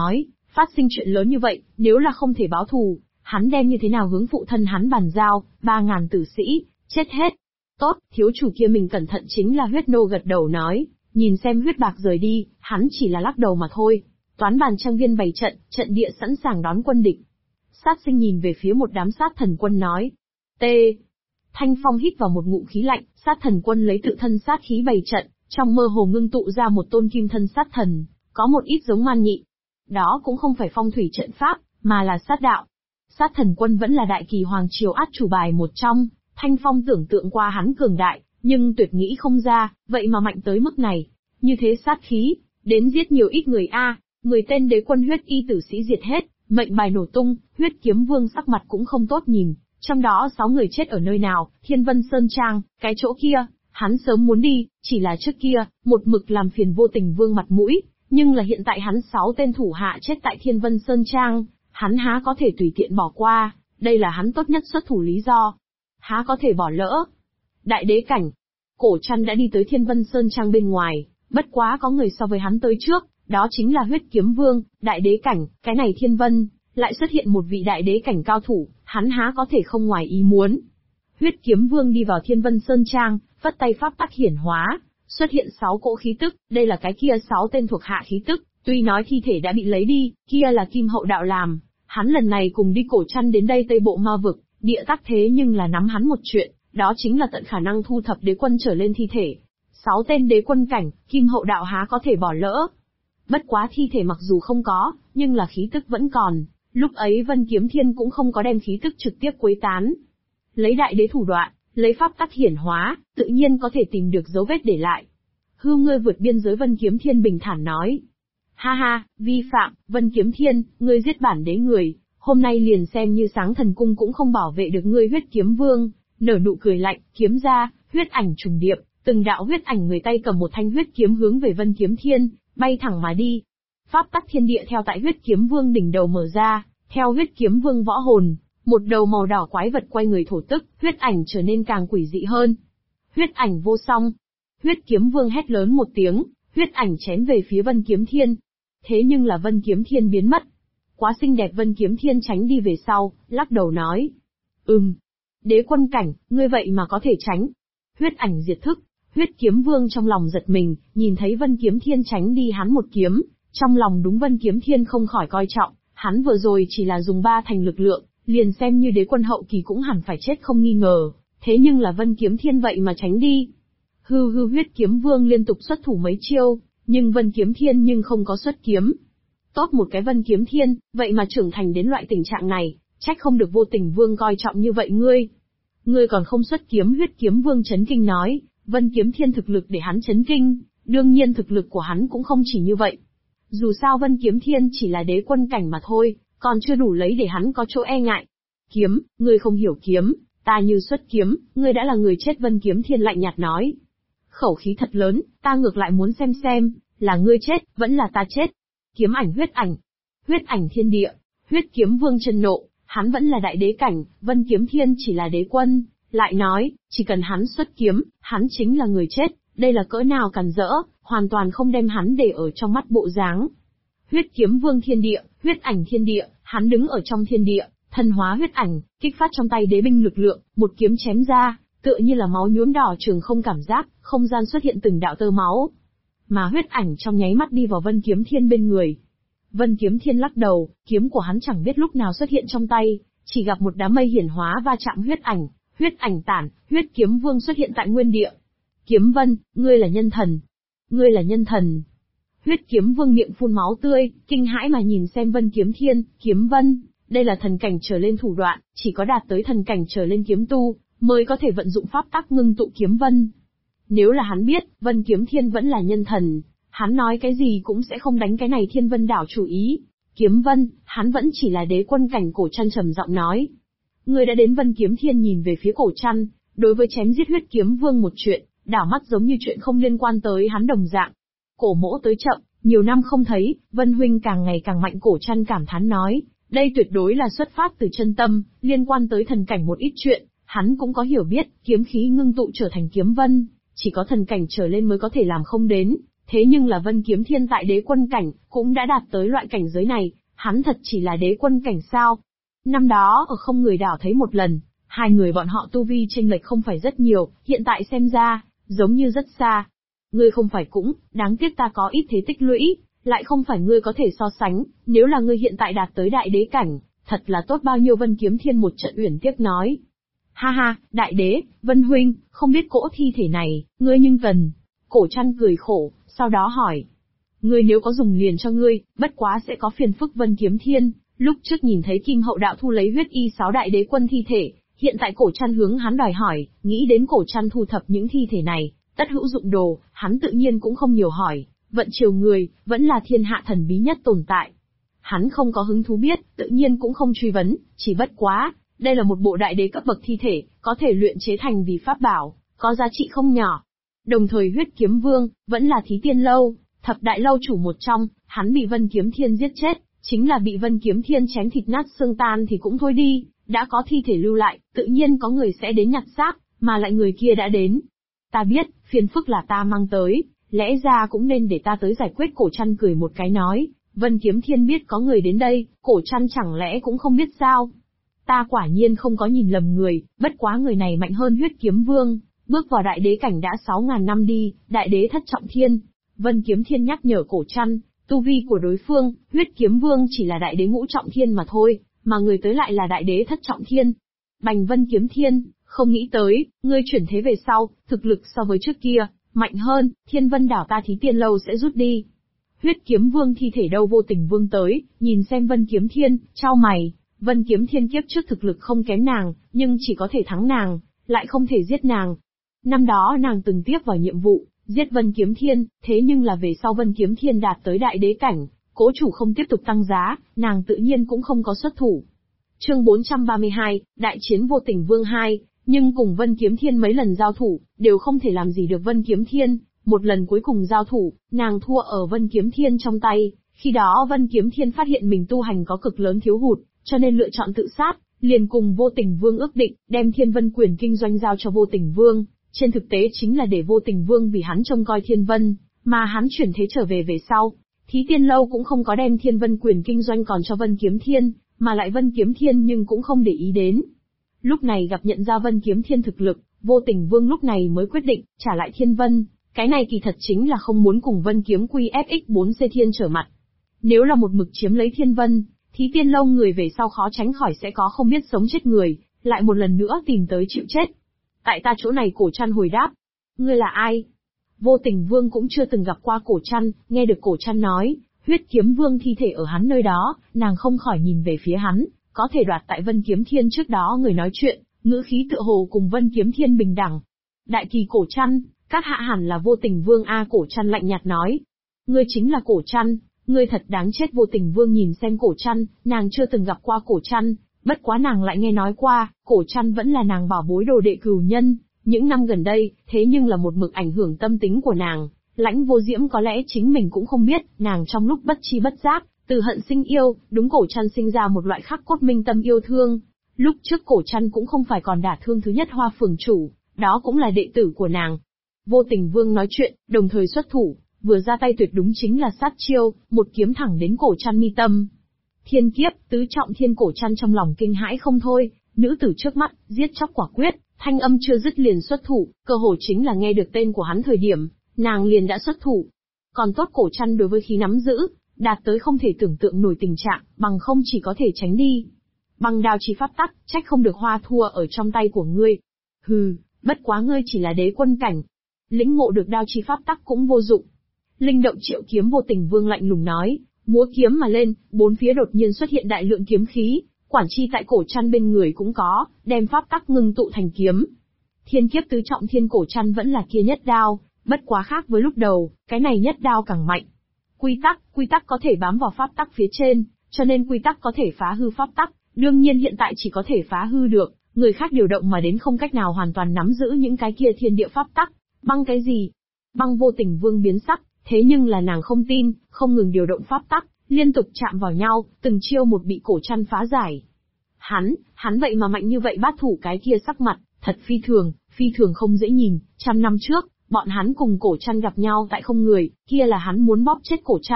Phát sinh chuyện lớn như vậy, nếu là không thể báo thù, hắn đem như thế nào hướng phụ thân hắn bàn giao, 3.000 tử sĩ, chết hết. Tốt, thiếu chủ kia mình cẩn thận chính là Huyết Nô gật đầu nói, nhìn xem Huyết Bạc rời đi, hắn chỉ là lắc đầu mà thôi. Toán bàn trang viên bày trận, trận địa sẵn sàng đón quân địch. Sát Sinh nhìn về phía một đám sát thần quân nói. T. Thanh Phong hít vào một ngụm khí lạnh, sát thần quân lấy tự thân sát khí bày trận, trong mơ hồ ngưng tụ ra một tôn kim thân sát thần, có một ít giống Man Nhị. Đó cũng không phải phong thủy trận pháp, mà là sát đạo. Sát thần quân vẫn là đại kỳ hoàng triều át chủ bài một trong, Thanh Phong tưởng tượng qua hắn cường đại, nhưng tuyệt nghĩ không ra, vậy mà mạnh tới mức này. Như thế sát khí, đến giết nhiều ít người a, 10 tên đế quân huyết y tử sĩ diệt hết, mệnh bài nổ tung, Huyết Kiếm Vương sắc mặt cũng không tốt nhìn, trong đó 6 người chết ở nơi nào, Thiên Vân Sơn Trang, cái chỗ kia, hắn sớm muốn đi, chỉ là trước kia, một mực làm phiền Vô Tình Vương mặt mũi, nhưng là hiện tại hắn 6 tên thủ hạ chết tại Thiên Vân Sơn Trang, hắn há có thể tùy tiện bỏ qua, đây là hắn tốt nhất xuất thủ lý do. Há có thể bỏ lỡ. Đại đế cảnh. Cổ Trăn đã đi tới Thiên Vân Sơn Trang bên ngoài, bất quá có người so với hắn tới trước, đó chính là Huyết Kiếm Vương, đại đế cảnh, cái này Thiên Vân, lại xuất hiện một vị đại đế cảnh cao thủ, hắn há có thể không ngoài ý muốn. Huyết Kiếm Vương đi vào Thiên Vân Sơn Trang, vất tay pháp tắc hiển hóa, xuất hiện 6 cỗ khí tức, đây là cái kia 6 tên thuộc hạ khí tức, tuy nói thi thể đã bị lấy đi, kia là Kim Hậu Đạo làm, hắn lần này cùng đi Cổ Trăn đến đây Tây Bộ Ma Vực, địa tắc thế nhưng là nắm hắn một chuyện, đó chính là tận khả năng thu thập đế quân trở lên thi thể. 6 tên đế quân cảnh, Kim Hậu Đạo há có thể bỏ lỡ. Bất quá thi thể mặc dù không có, nhưng là khí tức vẫn còn, lúc ấy Vân Kiếm Thiên cũng không có đem khí tức trực tiếp quấy tán. Lấy đại đế thủ đoạn, lấy pháp tắc hiển hóa, tự nhiên có thể tìm được dấu vết để lại. Hưu ngươi vượt biên giới, Vân Kiếm Thiên bình thản nói. Ha ha, vi phạm, Vân Kiếm Thiên, ngươi giết bản đế người, hôm nay liền xem như Sáng Thần Cung cũng không bảo vệ được ngươi. Huyết Kiếm Vương nở nụ cười lạnh, kiếm ra, huyết ảnh trùng điệp, từng đạo huyết ảnh người tay cầm một thanh huyết kiếm hướng về Vân Kiếm Thiên, bay thẳng mà đi. Pháp tắc thiên địa theo tại Huyết Kiếm Vương đỉnh đầu mở ra, theo Huyết Kiếm Vương võ hồn, một đầu màu đỏ quái vật quay người thổ tức, huyết ảnh trở nên càng quỷ dị hơn. Huyết ảnh vô song. Huyết Kiếm Vương hét lớn một tiếng, huyết ảnh chém về phía Vân Kiếm Thiên. Thế nhưng là Vân Kiếm Thiên biến mất. Quá xinh đẹp, Vân Kiếm Thiên tránh đi về sau, lắc đầu nói. Đế quân cảnh, ngươi vậy mà có thể tránh. Huyết ảnh diệt thức. Huyết Kiếm Vương trong lòng giật mình, nhìn thấy Vân Kiếm Thiên tránh đi hắn một kiếm, trong lòng đúng Vân Kiếm Thiên không khỏi coi trọng, hắn vừa rồi chỉ là dùng 3 thành lực lượng, liền xem như đế quân hậu kỳ cũng hẳn phải chết không nghi ngờ, thế nhưng là Vân Kiếm Thiên vậy mà tránh đi. Huyết Kiếm Vương liên tục xuất thủ mấy chiêu, nhưng Vân Kiếm Thiên nhưng không có xuất kiếm. Tốt một cái Vân Kiếm Thiên, vậy mà trưởng thành đến loại tình trạng này, trách không được Vô Tình Vương coi trọng như vậy ngươi. Ngươi còn không xuất kiếm. Huyết Kiếm Vương chấn kinh nói, Vân Kiếm Thiên thực lực để hắn chấn kinh, đương nhiên thực lực của hắn cũng không chỉ như vậy. Dù sao Vân Kiếm Thiên chỉ là đế quân cảnh mà thôi, còn chưa đủ lấy để hắn có chỗ e ngại. Kiếm, ngươi không hiểu kiếm, ta như xuất kiếm, ngươi đã là người chết. Vân Kiếm Thiên lạnh nhạt nói. Khẩu khí thật lớn, ta ngược lại muốn xem, là ngươi chết, vẫn là ta chết. Kiếm ảnh huyết ảnh thiên địa, Huyết Kiếm Vương chân nộ, hắn vẫn là đại đế cảnh, Vân Kiếm Thiên chỉ là đế quân, lại nói, chỉ cần hắn xuất kiếm, hắn chính là người chết, đây là cỡ nào càn rỡ, hoàn toàn không đem hắn để ở trong mắt bộ dáng. Huyết Kiếm Vương thiên địa, huyết ảnh thiên địa, hắn đứng ở trong thiên địa, thân hóa huyết ảnh, kích phát trong tay đế binh lực lượng, một kiếm chém ra, tựa như là máu nhuốm đỏ trường không cảm giác, không gian xuất hiện từng đạo tơ máu. Mà huyết ảnh trong nháy mắt đi vào Vân Kiếm Thiên bên người. Vân Kiếm Thiên lắc đầu, kiếm của hắn chẳng biết lúc nào xuất hiện trong tay, chỉ gặp một đám mây hiển hóa va chạm huyết ảnh tản, Huyết Kiếm Vương xuất hiện tại nguyên địa. Kiếm Vân, ngươi là nhân thần. Ngươi là nhân thần. Huyết Kiếm Vương miệng phun máu tươi, kinh hãi mà nhìn xem Vân Kiếm Thiên, Kiếm Vân, đây là thần cảnh trở lên thủ đoạn, chỉ có đạt tới thần cảnh trở lên kiếm tu, mới có thể vận dụng pháp tắc ngưng tụ kiếm vân. Nếu là hắn biết, Vân Kiếm Thiên vẫn là nhân thần, hắn nói cái gì cũng sẽ không đánh cái này Thiên Vân đảo chủ ý. Kiếm Vân, hắn vẫn chỉ là đế quân cảnh. Cổ Trăn trầm giọng nói. Người đã đến. Vân Kiếm Thiên nhìn về phía Cổ Trăn, đối với chém giết Huyết Kiếm Vương một chuyện, đảo mắt giống như chuyện không liên quan tới hắn đồng dạng. Cổ mỗ tới chậm, nhiều năm không thấy, Vân huynh càng ngày càng mạnh. Cổ Trăn cảm thán nói, đây tuyệt đối là xuất phát từ chân tâm, liên quan tới thần cảnh một ít chuyện, hắn cũng có hiểu biết, kiếm khí ngưng tụ trở thành kiếm vân, chỉ có thần cảnh trở lên mới có thể làm không đến, thế nhưng là Vân Kiếm Thiên tại đế quân cảnh, cũng đã đạt tới loại cảnh giới này, Hắn thật chỉ là đế quân cảnh sao? Năm đó ở không người đảo thấy một lần, hai người bọn họ tu vi chênh lệch không phải rất nhiều, hiện tại xem ra, giống như rất xa. Ngươi không phải cũng, đáng tiếc ta có ít thế tích lũy, lại không phải ngươi có thể so sánh, nếu là ngươi hiện tại đạt tới đại đế cảnh, thật là tốt bao nhiêu. Vân Kiếm Thiên một trận uyển tiếc nói. Ha ha, đại đế, Vân huynh, không biết cỗ thi thể này, ngươi nhưng cần. Cổ Trăn cười khổ, sau đó hỏi. Ngươi nếu có dùng liền cho ngươi, bất quá sẽ có phiền phức. Vân Kiếm Thiên, lúc trước nhìn thấy Kim Hậu Đạo thu lấy huyết y 6 đại đế quân thi thể, hiện tại Cổ Trăn hướng hắn đòi hỏi, nghĩ đến Cổ Trăn thu thập những thi thể này, tất hữu dụng đồ, hắn tự nhiên cũng không nhiều hỏi, vận chiều người, vẫn là thiên hạ thần bí nhất tồn tại. Hắn không có hứng thú biết, tự nhiên cũng không truy vấn, chỉ bất quá, đây là một bộ đại đế cấp bậc thi thể, có thể luyện chế thành vì pháp bảo, có giá trị không nhỏ. Đồng thời huyết kiếm vương, vẫn là Thí Tiên Lâu, thập đại lâu chủ một trong, hắn bị Vân Kiếm Thiên giết chết, chính là bị Vân Kiếm Thiên chém thịt nát xương tan thì cũng thôi đi, đã có thi thể lưu lại, tự nhiên có người sẽ đến nhặt xác, mà lại người kia đã đến. Ta biết, phiền phức là ta mang tới, lẽ ra cũng nên để ta tới giải quyết. Cổ Trăn cười một cái nói, Vân Kiếm Thiên biết có người đến đây, Cổ Trăn chẳng lẽ cũng không biết sao? Ta quả nhiên không có nhìn lầm người, bất quá người này mạnh hơn huyết kiếm vương, bước vào đại đế cảnh đã 6.000 năm đi, đại đế thất trọng thiên. Vân Kiếm Thiên nhắc nhở Cổ Trăn, tu vi của đối phương, huyết kiếm vương chỉ là đại đế ngũ trọng thiên mà thôi, mà người tới lại là đại đế thất trọng thiên. Bành Vân Kiếm Thiên, không nghĩ tới, ngươi chuyển thế về sau, thực lực so với trước kia, mạnh hơn, Thiên Vân đảo ta Thí Tiên Lâu sẽ rút đi. Huyết kiếm vương thi thể đâu Vô Tình Vương tới, nhìn xem Vân Kiếm Thiên, chau mày, Vân Kiếm Thiên kiếp trước thực lực không kém nàng, nhưng chỉ có thể thắng nàng, lại không thể giết nàng. Năm đó nàng từng tiếp vào nhiệm vụ, giết Vân Kiếm Thiên, thế nhưng là về sau Vân Kiếm Thiên đạt tới đại đế cảnh, cố chủ không tiếp tục tăng giá, nàng tự nhiên cũng không có xuất thủ. Chương 432, Đại chiến Vô Tình Vương 2, nhưng cùng Vân Kiếm Thiên mấy lần giao thủ, đều không thể làm gì được Vân Kiếm Thiên, một lần cuối cùng giao thủ, nàng thua ở Vân Kiếm Thiên trong tay, khi đó Vân Kiếm Thiên phát hiện mình tu hành có cực lớn thiếu hụt, cho nên lựa chọn tự sát, liền cùng Vô Tình Vương ước định, đem Thiên Vân quyền kinh doanh giao cho Vô Tình Vương, trên thực tế chính là để Vô Tình Vương vì hắn trông coi Thiên Vân, mà hắn chuyển thế trở về sau, Thí Tiên Lâu cũng không có đem Thiên Vân quyền kinh doanh còn cho Vân Kiếm Thiên, mà lại Vân Kiếm Thiên nhưng cũng không để ý đến. Lúc này gặp nhận ra Vân Kiếm Thiên thực lực, Vô Tình Vương lúc này mới quyết định trả lại Thiên Vân, cái này kỳ thật chính là không muốn cùng Vân Kiếm Quy FX4C Thiên trở mặt. Nếu là một mực chiếm lấy Thiên Vân, Thí Tiên Lâu người về sau khó tránh khỏi sẽ có không biết sống chết người, lại một lần nữa tìm tới chịu chết. Tại ta chỗ này. Cổ Trăn hồi đáp. Ngươi là ai? Vô Tình Vương cũng chưa từng gặp qua Cổ Trăn, nghe được Cổ Trăn nói, huyết kiếm vương thi thể ở hắn nơi đó, nàng không khỏi nhìn về phía hắn, có thể đoạt tại Vân Kiếm Thiên trước đó người nói chuyện, ngữ khí tựa hồ cùng Vân Kiếm Thiên bình đẳng. Đại kỳ Cổ Trăn, các hạ hẳn là Vô Tình Vương a. Cổ Trăn lạnh nhạt nói. Ngươi chính là Cổ Trăn, ngươi thật đáng chết. Vô Tình Vương nhìn xem Cổ Trăn, nàng chưa từng gặp qua Cổ Trăn, bất quá nàng lại nghe nói qua, Cổ Trăn vẫn là nàng bảo bối đồ đệ cửu nhân, những năm gần đây, thế nhưng là một mực ảnh hưởng tâm tính của nàng. Lãnh Vô Diễm có lẽ chính mình cũng không biết, nàng trong lúc bất chi bất giác, từ hận sinh yêu, đúng Cổ Trăn sinh ra một loại khắc cốt minh tâm yêu thương. Lúc trước Cổ Trăn cũng không phải còn đả thương thứ nhất Hoa Phường chủ, đó cũng là đệ tử của nàng. Vô Tình Vương nói chuyện, đồng thời xuất thủ, vừa ra tay tuyệt đúng chính là sát chiêu, một kiếm thẳng đến Cổ Trăn mi tâm. Thiên kiếp, tứ trọng thiên. Cổ Trăn trong lòng kinh hãi không thôi, nữ tử trước mắt, giết chóc quả quyết, thanh âm chưa dứt liền xuất thủ, cơ hồ chính là nghe được tên của hắn thời điểm, nàng liền đã xuất thủ. Còn tốt Cổ Trăn đối với khí nắm giữ, đạt tới không thể tưởng tượng nổi tình trạng, bằng không chỉ có thể tránh đi. Bằng đao chi pháp tắc, trách không được hoa thua ở trong tay của ngươi. Hừ, bất quá ngươi chỉ là đế quân cảnh. Lĩnh ngộ được đao chi pháp tắc cũng vô dụng. Linh động triệu kiếm. Vô Tình Vương lạnh lùng nói, múa kiếm mà lên, bốn phía đột nhiên xuất hiện đại lượng kiếm khí, quản chi tại Cổ Trăn bên người cũng có, đem pháp tắc ngưng tụ thành kiếm. Thiên kiếp tứ trọng thiên. Cổ Trăn vẫn là kia nhất đao, bất quá khác với lúc đầu, cái này nhất đao càng mạnh. Quy tắc có thể bám vào pháp tắc phía trên, cho nên quy tắc có thể phá hư pháp tắc, đương nhiên hiện tại chỉ có thể phá hư được, người khác điều động mà đến không cách nào hoàn toàn nắm giữ những cái kia thiên địa pháp tắc. Băng cái gì? Băng. Vô Tình Vương biến sắc, thế nhưng là nàng không tin, không ngừng điều động pháp tắc, liên tục chạm vào nhau, từng chiêu một bị Cổ Trăn phá giải. Hắn vậy mà mạnh như vậy. Bát thủ cái kia sắc mặt, thật phi thường không dễ nhìn. 100 năm trước, bọn hắn cùng Cổ Trăn gặp nhau tại không người, kia là hắn muốn bóp chết Cổ Trăn,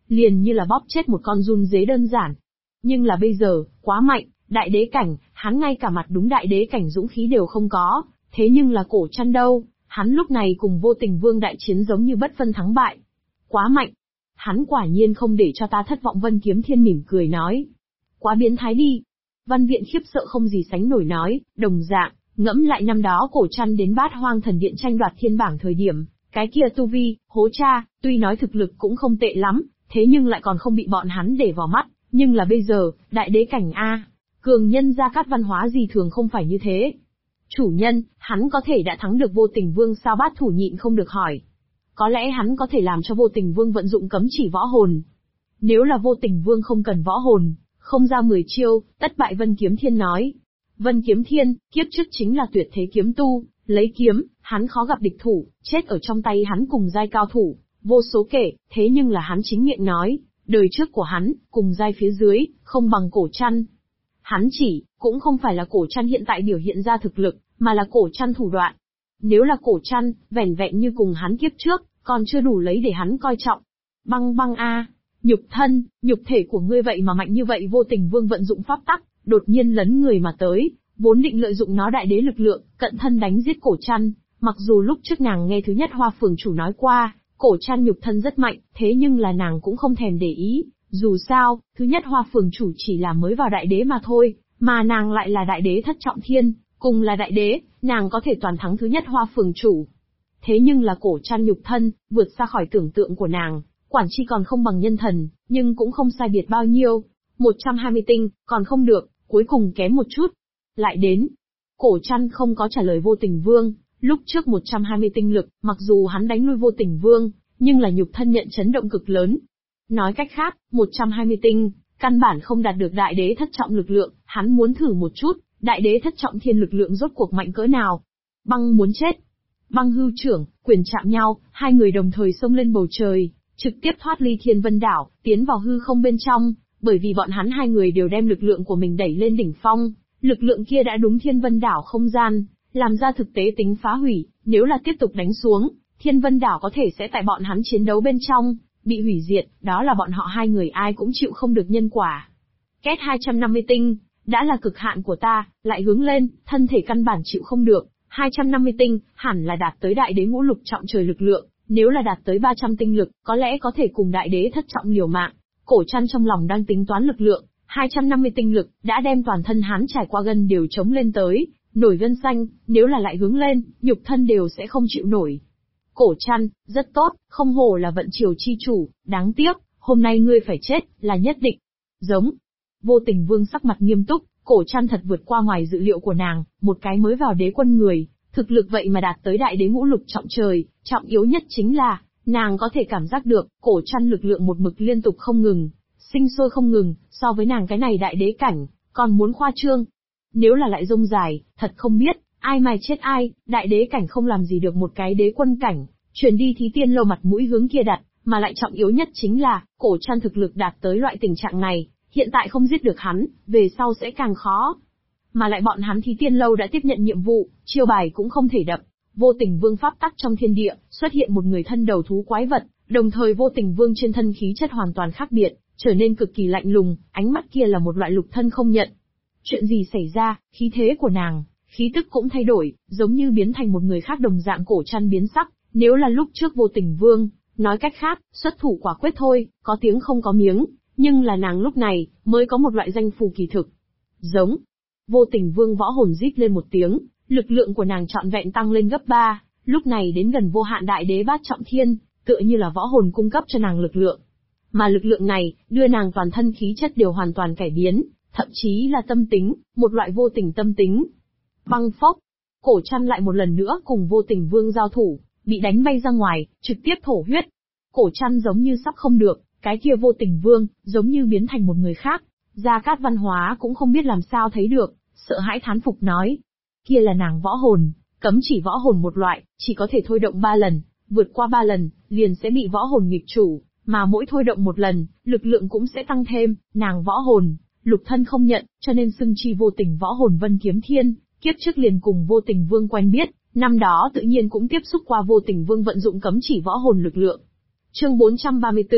liền như là bóp chết một con giun dế đơn giản. Nhưng là bây giờ, quá mạnh, đại đế cảnh, hắn ngay cả mặt đúng đại đế cảnh dũng khí đều không có, thế nhưng là Cổ Trăn đâu, hắn lúc này cùng Vô Tình Vương đại chiến giống như bất phân thắng bại. Quá mạnh. Hắn quả nhiên không để cho ta thất vọng. Vân Kiếm Thiên mỉm cười nói. Quá biến thái đi. Văn Viện khiếp sợ không gì sánh nổi nói, đồng dạng, ngẫm lại năm đó Cổ Trăn đến Bát Hoang Thần Điện tranh đoạt thiên bảng thời điểm, cái kia tu vi, hố cha, tuy nói thực lực cũng không tệ lắm, thế nhưng lại còn không bị bọn hắn để vào mắt, nhưng là bây giờ, đại đế cảnh A, cường nhân Gia Cát Văn hóa gì thường không phải như thế. Chủ nhân, hắn có thể đã thắng được Vô Tình Vương sao? Bát Thủ nhịn không được hỏi. Có lẽ hắn có thể làm cho Vô Tình Vương vận dụng cấm chỉ võ hồn. Nếu là Vô Tình Vương không cần võ hồn, không ra 10 chiêu, tất bại. Vân Kiếm Thiên nói. Vân Kiếm Thiên, kiếp trước chính là tuyệt thế kiếm tu, lấy kiếm, hắn khó gặp địch thủ, chết ở trong tay hắn cùng giai cao thủ, vô số kể, thế nhưng là hắn chính miệng nói, đời trước của hắn, cùng giai phía dưới, không bằng Cổ Trăn. Hắn chỉ, cũng không phải là Cổ Trăn hiện tại biểu hiện ra thực lực, mà là Cổ Trăn thủ đoạn. Nếu là Cổ Trăn, vẻn vẹn như cùng hắn kiếp trước, còn chưa đủ lấy để hắn coi trọng. Băng băng a, nhục thân, nhục thể của ngươi vậy mà mạnh như vậy. Vô Tình Vương vận dụng pháp tắc, đột nhiên lấn người mà tới, vốn định lợi dụng nó đại đế lực lượng, cận thân đánh giết Cổ Trăn. Mặc dù lúc trước nàng nghe thứ nhất Hoa Phường chủ nói qua, Cổ Trăn nhục thân rất mạnh, thế nhưng là nàng cũng không thèm để ý. Dù sao, thứ nhất Hoa Phường chủ chỉ là mới vào đại đế mà thôi, mà nàng lại là đại đế thất trọng thiên, cùng là đại đế, nàng có thể toàn thắng thứ nhất Hoa Phường chủ. Thế nhưng là Cổ Trăn nhục thân, vượt xa khỏi tưởng tượng của nàng, quản chi còn không bằng nhân thần, nhưng cũng không sai biệt bao nhiêu. 120 tinh, còn không được, cuối cùng kém một chút. Lại đến. Cổ Trăn không có trả lời Vô Tình Vương, lúc trước 120 tinh lực, mặc dù hắn đánh lui Vô Tình Vương, nhưng là nhục thân nhận chấn động cực lớn. Nói cách khác, 120 tinh, căn bản không đạt được đại đế thất trọng lực lượng, hắn muốn thử một chút, đại đế thất trọng thiên lực lượng rốt cuộc mạnh cỡ nào. Băng muốn chết. Băng hư trưởng, quyền chạm nhau, hai người đồng thời xông lên bầu trời, trực tiếp thoát ly Thiên Vân Đảo, tiến vào hư không bên trong, bởi vì bọn hắn hai người đều đem lực lượng của mình đẩy lên đỉnh phong, lực lượng kia đã đúng Thiên Vân Đảo không gian, làm ra thực tế tính phá hủy, nếu là tiếp tục đánh xuống, Thiên Vân Đảo có thể sẽ tại bọn hắn chiến đấu bên trong, bị hủy diệt, đó là bọn họ hai người ai cũng chịu không được nhân quả. Két 250 tinh, đã là cực hạn của ta, lại hướng lên, thân thể căn bản chịu không được, 250 tinh, hẳn là đạt tới đại đế ngũ lục trọng trời lực lượng, nếu là đạt tới 300 tinh lực, có lẽ có thể cùng đại đế thất trọng liều mạng. Cổ Trăn trong lòng đang tính toán lực lượng, 250 tinh lực, đã đem toàn thân hắn trải qua gân đều chống lên tới, nổi gân xanh, nếu là lại hướng lên, nhục thân đều sẽ không chịu nổi. Cổ Trăn, rất tốt, không hổ là vận triều chi chủ, đáng tiếc, hôm nay ngươi phải chết, là nhất định. Giống. Vô Tình Vương sắc mặt nghiêm túc, Cổ Trăn thật vượt qua ngoài dự liệu của nàng, một cái mới vào đế quân người, thực lực vậy mà đạt tới đại đế ngũ lục trọng trời, trọng yếu nhất chính là, nàng có thể cảm giác được, Cổ Trăn lực lượng một mực liên tục không ngừng, sinh sôi không ngừng, so với nàng cái này đại đế cảnh, còn muốn khoa trương. Nếu là lại rông dài, thật không biết, ai mài chết ai, đại đế cảnh không làm gì được một cái đế quân cảnh, truyền đi Thí Tiên Lâu mặt mũi hướng kia đặt, mà lại trọng yếu nhất chính là, Cổ Trăn thực lực đạt tới loại tình trạng này, hiện tại không giết được hắn, về sau sẽ càng khó. Mà lại bọn hắn Thí Tiên Lâu đã tiếp nhận nhiệm vụ, chiêu bài cũng không thể đập. Vô Tình Vương pháp tắc trong thiên địa, xuất hiện một người thân đầu thú quái vật, đồng thời Vô Tình Vương trên thân khí chất hoàn toàn khác biệt, trở nên cực kỳ lạnh lùng, ánh mắt kia là một loại lục thân không nhận. Chuyện gì xảy ra, khí thế của nàng, khí tức cũng thay đổi, giống như biến thành một người khác đồng dạng. Cổ Trăn biến sắc, nếu là lúc trước Vô Tình Vương, nói cách khác, xuất thủ quả quyết thôi, có tiếng không có miếng, nhưng là nàng lúc này, mới có một loại danh phù kỳ thực. Giống. Vô Tình Vương võ hồn rít lên một tiếng, lực lượng của nàng trọn vẹn tăng lên gấp 3, lúc này đến gần vô hạn đại đế bát trọng thiên, tựa như là võ hồn cung cấp cho nàng lực lượng. Mà lực lượng này, đưa nàng toàn thân khí chất đều hoàn toàn cải biến, thậm chí là tâm tính, một loại vô tình tâm tính. Băng phốc, Cổ Trăn lại một lần nữa cùng Vô Tình Vương giao thủ, bị đánh bay ra ngoài, trực tiếp thổ huyết. Cổ Trăn giống như sắp không được, cái kia Vô Tình Vương, giống như biến thành một người khác. Gia Cát Văn Hóa cũng không biết làm sao thấy được, sợ hãi thán phục nói. Kia là nàng võ hồn, cấm chỉ võ hồn một loại, chỉ có thể thôi động 3 lần, vượt qua 3 lần, liền sẽ bị võ hồn nghịch chủ, mà mỗi thôi động một lần, lực lượng cũng sẽ tăng thêm, nàng võ hồn, lục thân không nhận, cho nên xưng chi Vô Tình võ hồn Vân Kiếm Thiên, kiếp trước liền cùng Vô Tình Vương quen biết, năm đó tự nhiên cũng tiếp xúc qua Vô Tình Vương vận dụng cấm chỉ võ hồn lực lượng. Chương 434,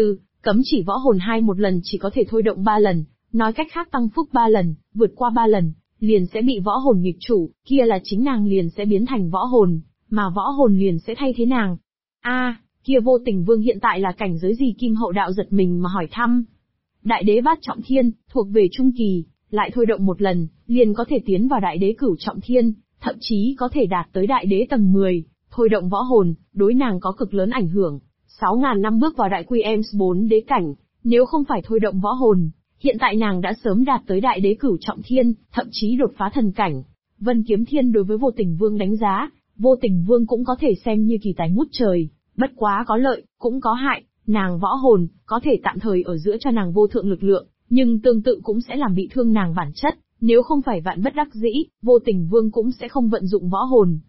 Cấm chỉ võ hồn một lần chỉ có thể thôi động 3 lần, nói cách khác tăng phúc 3 lần, vượt qua 3 lần, liền sẽ bị võ hồn nghịch chủ, kia là chính nàng liền sẽ biến thành võ hồn, mà võ hồn liền sẽ thay thế nàng. Kia Vô Tình Vương hiện tại là cảnh giới gì? Kim Hậu Đạo giật mình mà hỏi thăm. Đại đế bát trọng thiên, thuộc về trung kỳ, lại thôi động một lần, liền có thể tiến vào đại đế cửu trọng thiên, thậm chí có thể đạt tới đại đế tầng 10, thôi động võ hồn, đối nàng có cực lớn ảnh hưởng. 6.000 năm bước vào đại quy Ems 4 đế cảnh, nếu không phải thôi động võ hồn, hiện tại nàng đã sớm đạt tới đại đế cửu trọng thiên, thậm chí đột phá thần cảnh. Vân Kiếm Thiên đối với Vô Tình Vương đánh giá, Vô Tình Vương cũng có thể xem như kỳ tài ngút trời, bất quá có lợi, cũng có hại, nàng võ hồn, có thể tạm thời ở giữa cho nàng vô thượng lực lượng, nhưng tương tự cũng sẽ làm bị thương nàng bản chất, nếu không phải vạn bất đắc dĩ, Vô Tình Vương cũng sẽ không vận dụng võ hồn.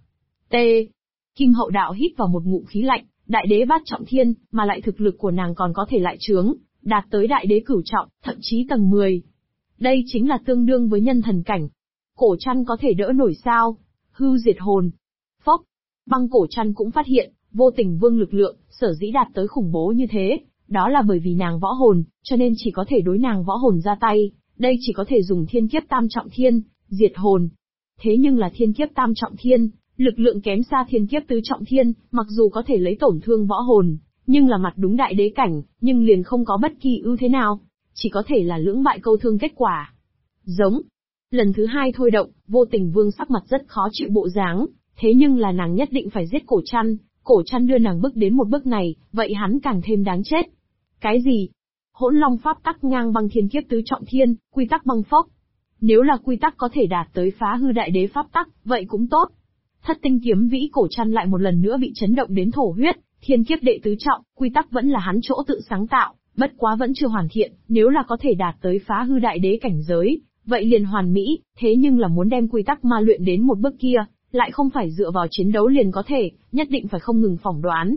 Kim Hậu Đạo hít vào một ngụm khí lạnh, đại đế bát trọng thiên, mà lại thực lực của nàng còn có thể lại trướng, đạt tới đại đế cửu trọng, thậm chí tầng 10. Đây chính là tương đương với nhân thần cảnh. Cổ Trăn có thể đỡ nổi sao? Hư diệt hồn. Phốc. Băng Cổ Trăn cũng phát hiện, Vô Tình Vương lực lượng, sở dĩ đạt tới khủng bố như thế, đó là bởi vì nàng võ hồn, cho nên chỉ có thể đối nàng võ hồn ra tay, đây chỉ có thể dùng thiên kiếp tam trọng thiên, diệt hồn. Thế nhưng là thiên kiếp tam trọng thiên, lực lượng kém xa thiên kiếp tứ trọng thiên, mặc dù có thể lấy tổn thương võ hồn, nhưng là mặt đúng đại đế cảnh, nhưng liền không có bất kỳ ưu thế nào, chỉ có thể là lưỡng bại câu thương kết quả. Giống. Lần thứ 2 thôi động, Vô Tình Vương sắc mặt rất khó chịu bộ dáng, thế nhưng là nàng nhất định phải giết Cổ Trăn đưa nàng bước đến một bước này, vậy hắn càng thêm đáng chết. Cái gì? Hỗn Long pháp tắc ngang băng thiên kiếp tứ trọng thiên, quy tắc băng phốc. Nếu là quy tắc có thể đạt tới phá hư đại đế pháp tắc, vậy cũng tốt. Thất tinh kiếm vĩ Cổ Trăn lại một lần nữa bị chấn động đến thổ huyết, thiên kiếp đệ tứ trọng, quy tắc vẫn là hắn chỗ tự sáng tạo, bất quá vẫn chưa hoàn thiện, nếu là có thể đạt tới phá hư đại đế cảnh giới, vậy liền hoàn mỹ, thế nhưng là muốn đem quy tắc ma luyện đến một bước kia, lại không phải dựa vào chiến đấu liền có thể, nhất định phải không ngừng phỏng đoán.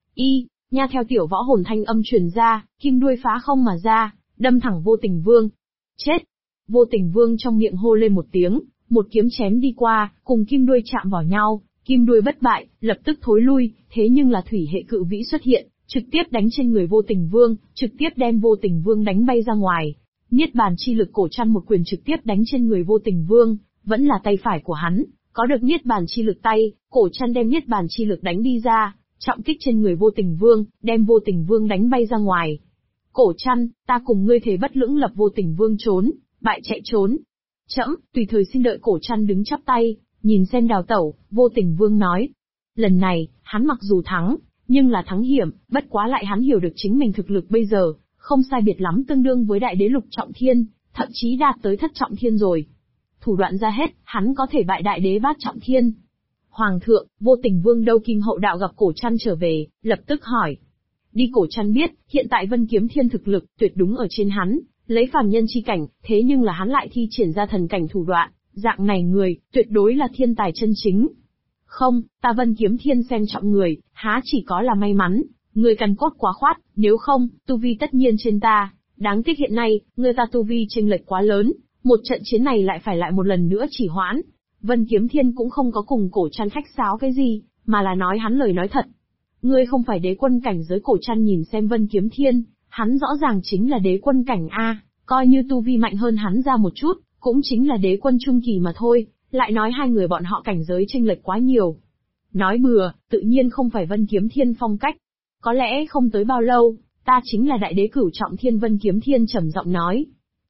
Nha theo tiểu võ hồn thanh âm truyền ra, kim đuôi phá không mà ra, đâm thẳng Vô Tình Vương. Chết! Vô Tình Vương trong miệng hô lên một tiếng, một kiếm chém đi qua, cùng kim đuôi chạm vào nhau, kim đuôi bất bại, lập tức thối lui, thế nhưng là thủy hệ cự vĩ xuất hiện, trực tiếp đánh trên người Vô Tình Vương, trực tiếp đem Vô Tình Vương đánh bay ra ngoài. Niết bàn chi lực Cổ Trăn một quyền trực tiếp đánh trên người Vô Tình Vương, vẫn là tay phải của hắn, có được niết bàn chi lực tay, Cổ Trăn đem niết bàn chi lực đánh đi ra, trọng kích trên người Vô Tình Vương, đem Vô Tình Vương đánh bay ra ngoài. Cổ Trăn, ta cùng ngươi thề bất lưỡng lập. Vô Tình Vương trốn, bại chạy trốn. Trẫm, tùy thời xin đợi. Cổ Trăn đứng chắp tay, nhìn xem đào tẩu, Vô Tình Vương nói. Lần này, hắn mặc dù thắng, nhưng là thắng hiểm, bất quá lại hắn hiểu được chính mình thực lực bây giờ, không sai biệt lắm tương đương với đại đế lục trọng thiên, thậm chí đạt tới thất trọng thiên rồi. Thủ đoạn ra hết, hắn có thể bại đại đế bát trọng thiên. Hoàng thượng, Vô Tình Vương đâu? Kim Hậu Đạo gặp Cổ Trăn trở về, lập tức hỏi. Đi. Cổ Trăn biết, hiện tại Vân Kiếm Thiên thực lực, tuyệt đúng ở trên hắn, lấy phàm nhân chi cảnh, thế nhưng là hắn lại thi triển ra thần cảnh thủ đoạn, dạng này người, tuyệt đối là thiên tài chân chính. Không, ta Vân Kiếm Thiên xem trọng người, há chỉ có là may mắn, người căn cốt quá khoát, nếu không, tu vi tất nhiên trên ta, đáng tiếc hiện nay, người ta tu vi chênh lệch quá lớn, một trận chiến này lại phải lại một lần nữa chỉ hoãn. Vân Kiếm Thiên cũng không có cùng Cổ Trăn khách sáo cái gì, mà là nói hắn lời nói thật. Ngươi không phải đế quân cảnh giới. Cổ Trăn nhìn xem Vân Kiếm Thiên, hắn rõ ràng chính là đế quân cảnh a, coi như tu vi mạnh hơn hắn ra một chút, cũng chính là đế quân trung kỳ mà thôi, lại nói hai người bọn họ cảnh giới chênh lệch quá nhiều. Nói bừa, tự nhiên không phải Vân Kiếm Thiên phong cách. Có lẽ không tới bao lâu, ta chính là đại đế cửu trọng thiên. Vân Kiếm Thiên trầm giọng nói.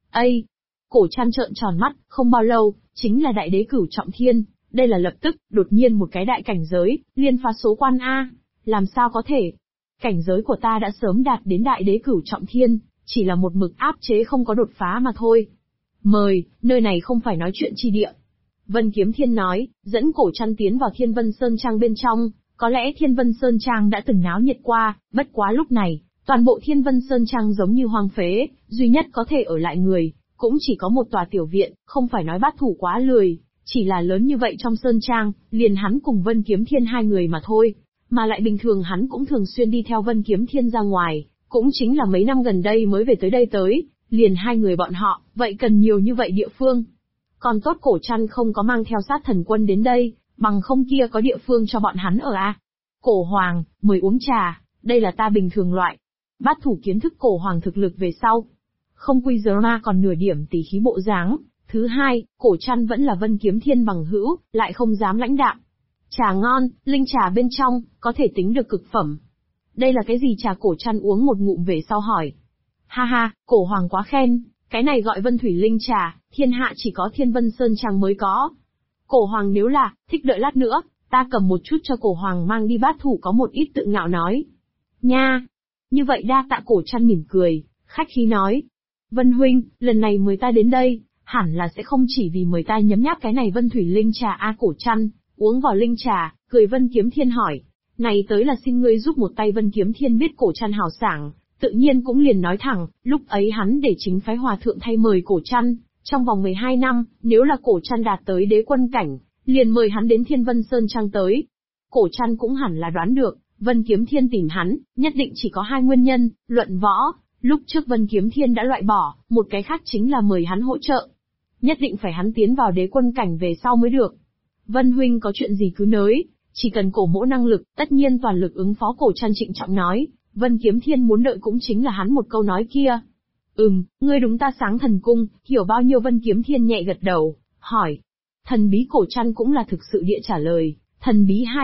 Cổ Trăn trợn tròn mắt, không bao lâu, chính là đại đế cửu trọng thiên, đây là lập tức, đột nhiên một cái đại cảnh giới, liên phá số quan a, làm sao có thể? Cảnh giới của ta đã sớm đạt đến đại đế cửu trọng thiên, chỉ là một mực áp chế không có đột phá mà thôi. Mời, nơi này không phải nói chuyện chi địa. Vân Kiếm Thiên nói, dẫn Cổ Trăn tiến vào Thiên Vân Sơn Trang bên trong, có lẽ Thiên Vân Sơn Trang đã từng náo nhiệt qua, bất quá lúc này, toàn bộ Thiên Vân Sơn Trang giống như hoang phế, duy nhất có thể ở lại người, cũng chỉ có một tòa tiểu viện, không phải nói bát thủ quá lười, chỉ là lớn như vậy trong Sơn Trang, liền hắn cùng Vân Kiếm Thiên hai người mà thôi, mà lại bình thường hắn cũng thường xuyên đi theo Vân Kiếm Thiên ra ngoài, cũng chính là mấy năm gần đây mới về tới đây tới, liền hai người bọn họ, vậy cần nhiều như vậy địa phương. Còn tốt Cổ Trăn không có mang theo sát thần quân đến đây, bằng không kia có địa phương cho bọn hắn ở à. Cổ Hoàng, mời uống trà, đây là ta bình thường loại. Bát thủ kiến thức cổ hoàng thực lực về sau. Không quy giờ ma còn nửa điểm tỷ khí bộ dáng. Thứ hai, cổ chăn vẫn là Vân Kiếm Thiên bằng hữu, lại không dám lãnh đạm. Trà ngon, linh trà bên trong, có thể tính được cực phẩm. Đây là cái gì? Trà cổ chăn uống một ngụm về sau hỏi. Ha ha, cổ hoàng quá khen, cái này gọi Vân Thủy linh trà, thiên hạ chỉ có Thiên Vân Sơn Trang mới có. Cổ hoàng nếu là, thích đợi lát nữa, ta cầm một chút cho cổ hoàng mang đi. Bát thủ có một ít tự ngạo nói. Nha! Như vậy đa tạ. Cổ chăn mỉm cười, khách khí nói. Vân huynh, lần này mời ta đến đây, hẳn là sẽ không chỉ vì mời ta nhấm nháp cái này Vân Thủy linh trà a. Cổ chăn, uống vào linh trà, cười Vân Kiếm Thiên hỏi. Này tới là xin ngươi giúp một tay. Vân Kiếm Thiên biết cổ chăn hào sảng, tự nhiên cũng liền nói thẳng, lúc ấy hắn để chính phái hòa thượng thay mời cổ chăn, trong vòng 12 năm, nếu là cổ chăn đạt tới đế quân cảnh, liền mời hắn đến Thiên Vân Sơn Trang tới. Cổ chăn cũng hẳn là đoán được, Vân Kiếm Thiên tìm hắn, nhất định chỉ có hai nguyên nhân, luận võ, lúc trước Vân Kiếm Thiên đã loại bỏ, một cái khác chính là mời hắn hỗ trợ. Nhất định phải hắn tiến vào đế quân cảnh về sau mới được. Vân huynh có chuyện gì cứ nới, chỉ cần cổ mỗ năng lực, tất nhiên toàn lực ứng phó. Cổ chăn trịnh trọng nói, Vân Kiếm Thiên muốn đợi cũng chính là hắn một câu nói kia. Ngươi đúng ta sáng thần cung, hiểu bao nhiêu? Vân Kiếm Thiên nhẹ gật đầu, hỏi. Thần bí. Cổ chăn cũng là thực sự địa trả lời, thần bí hai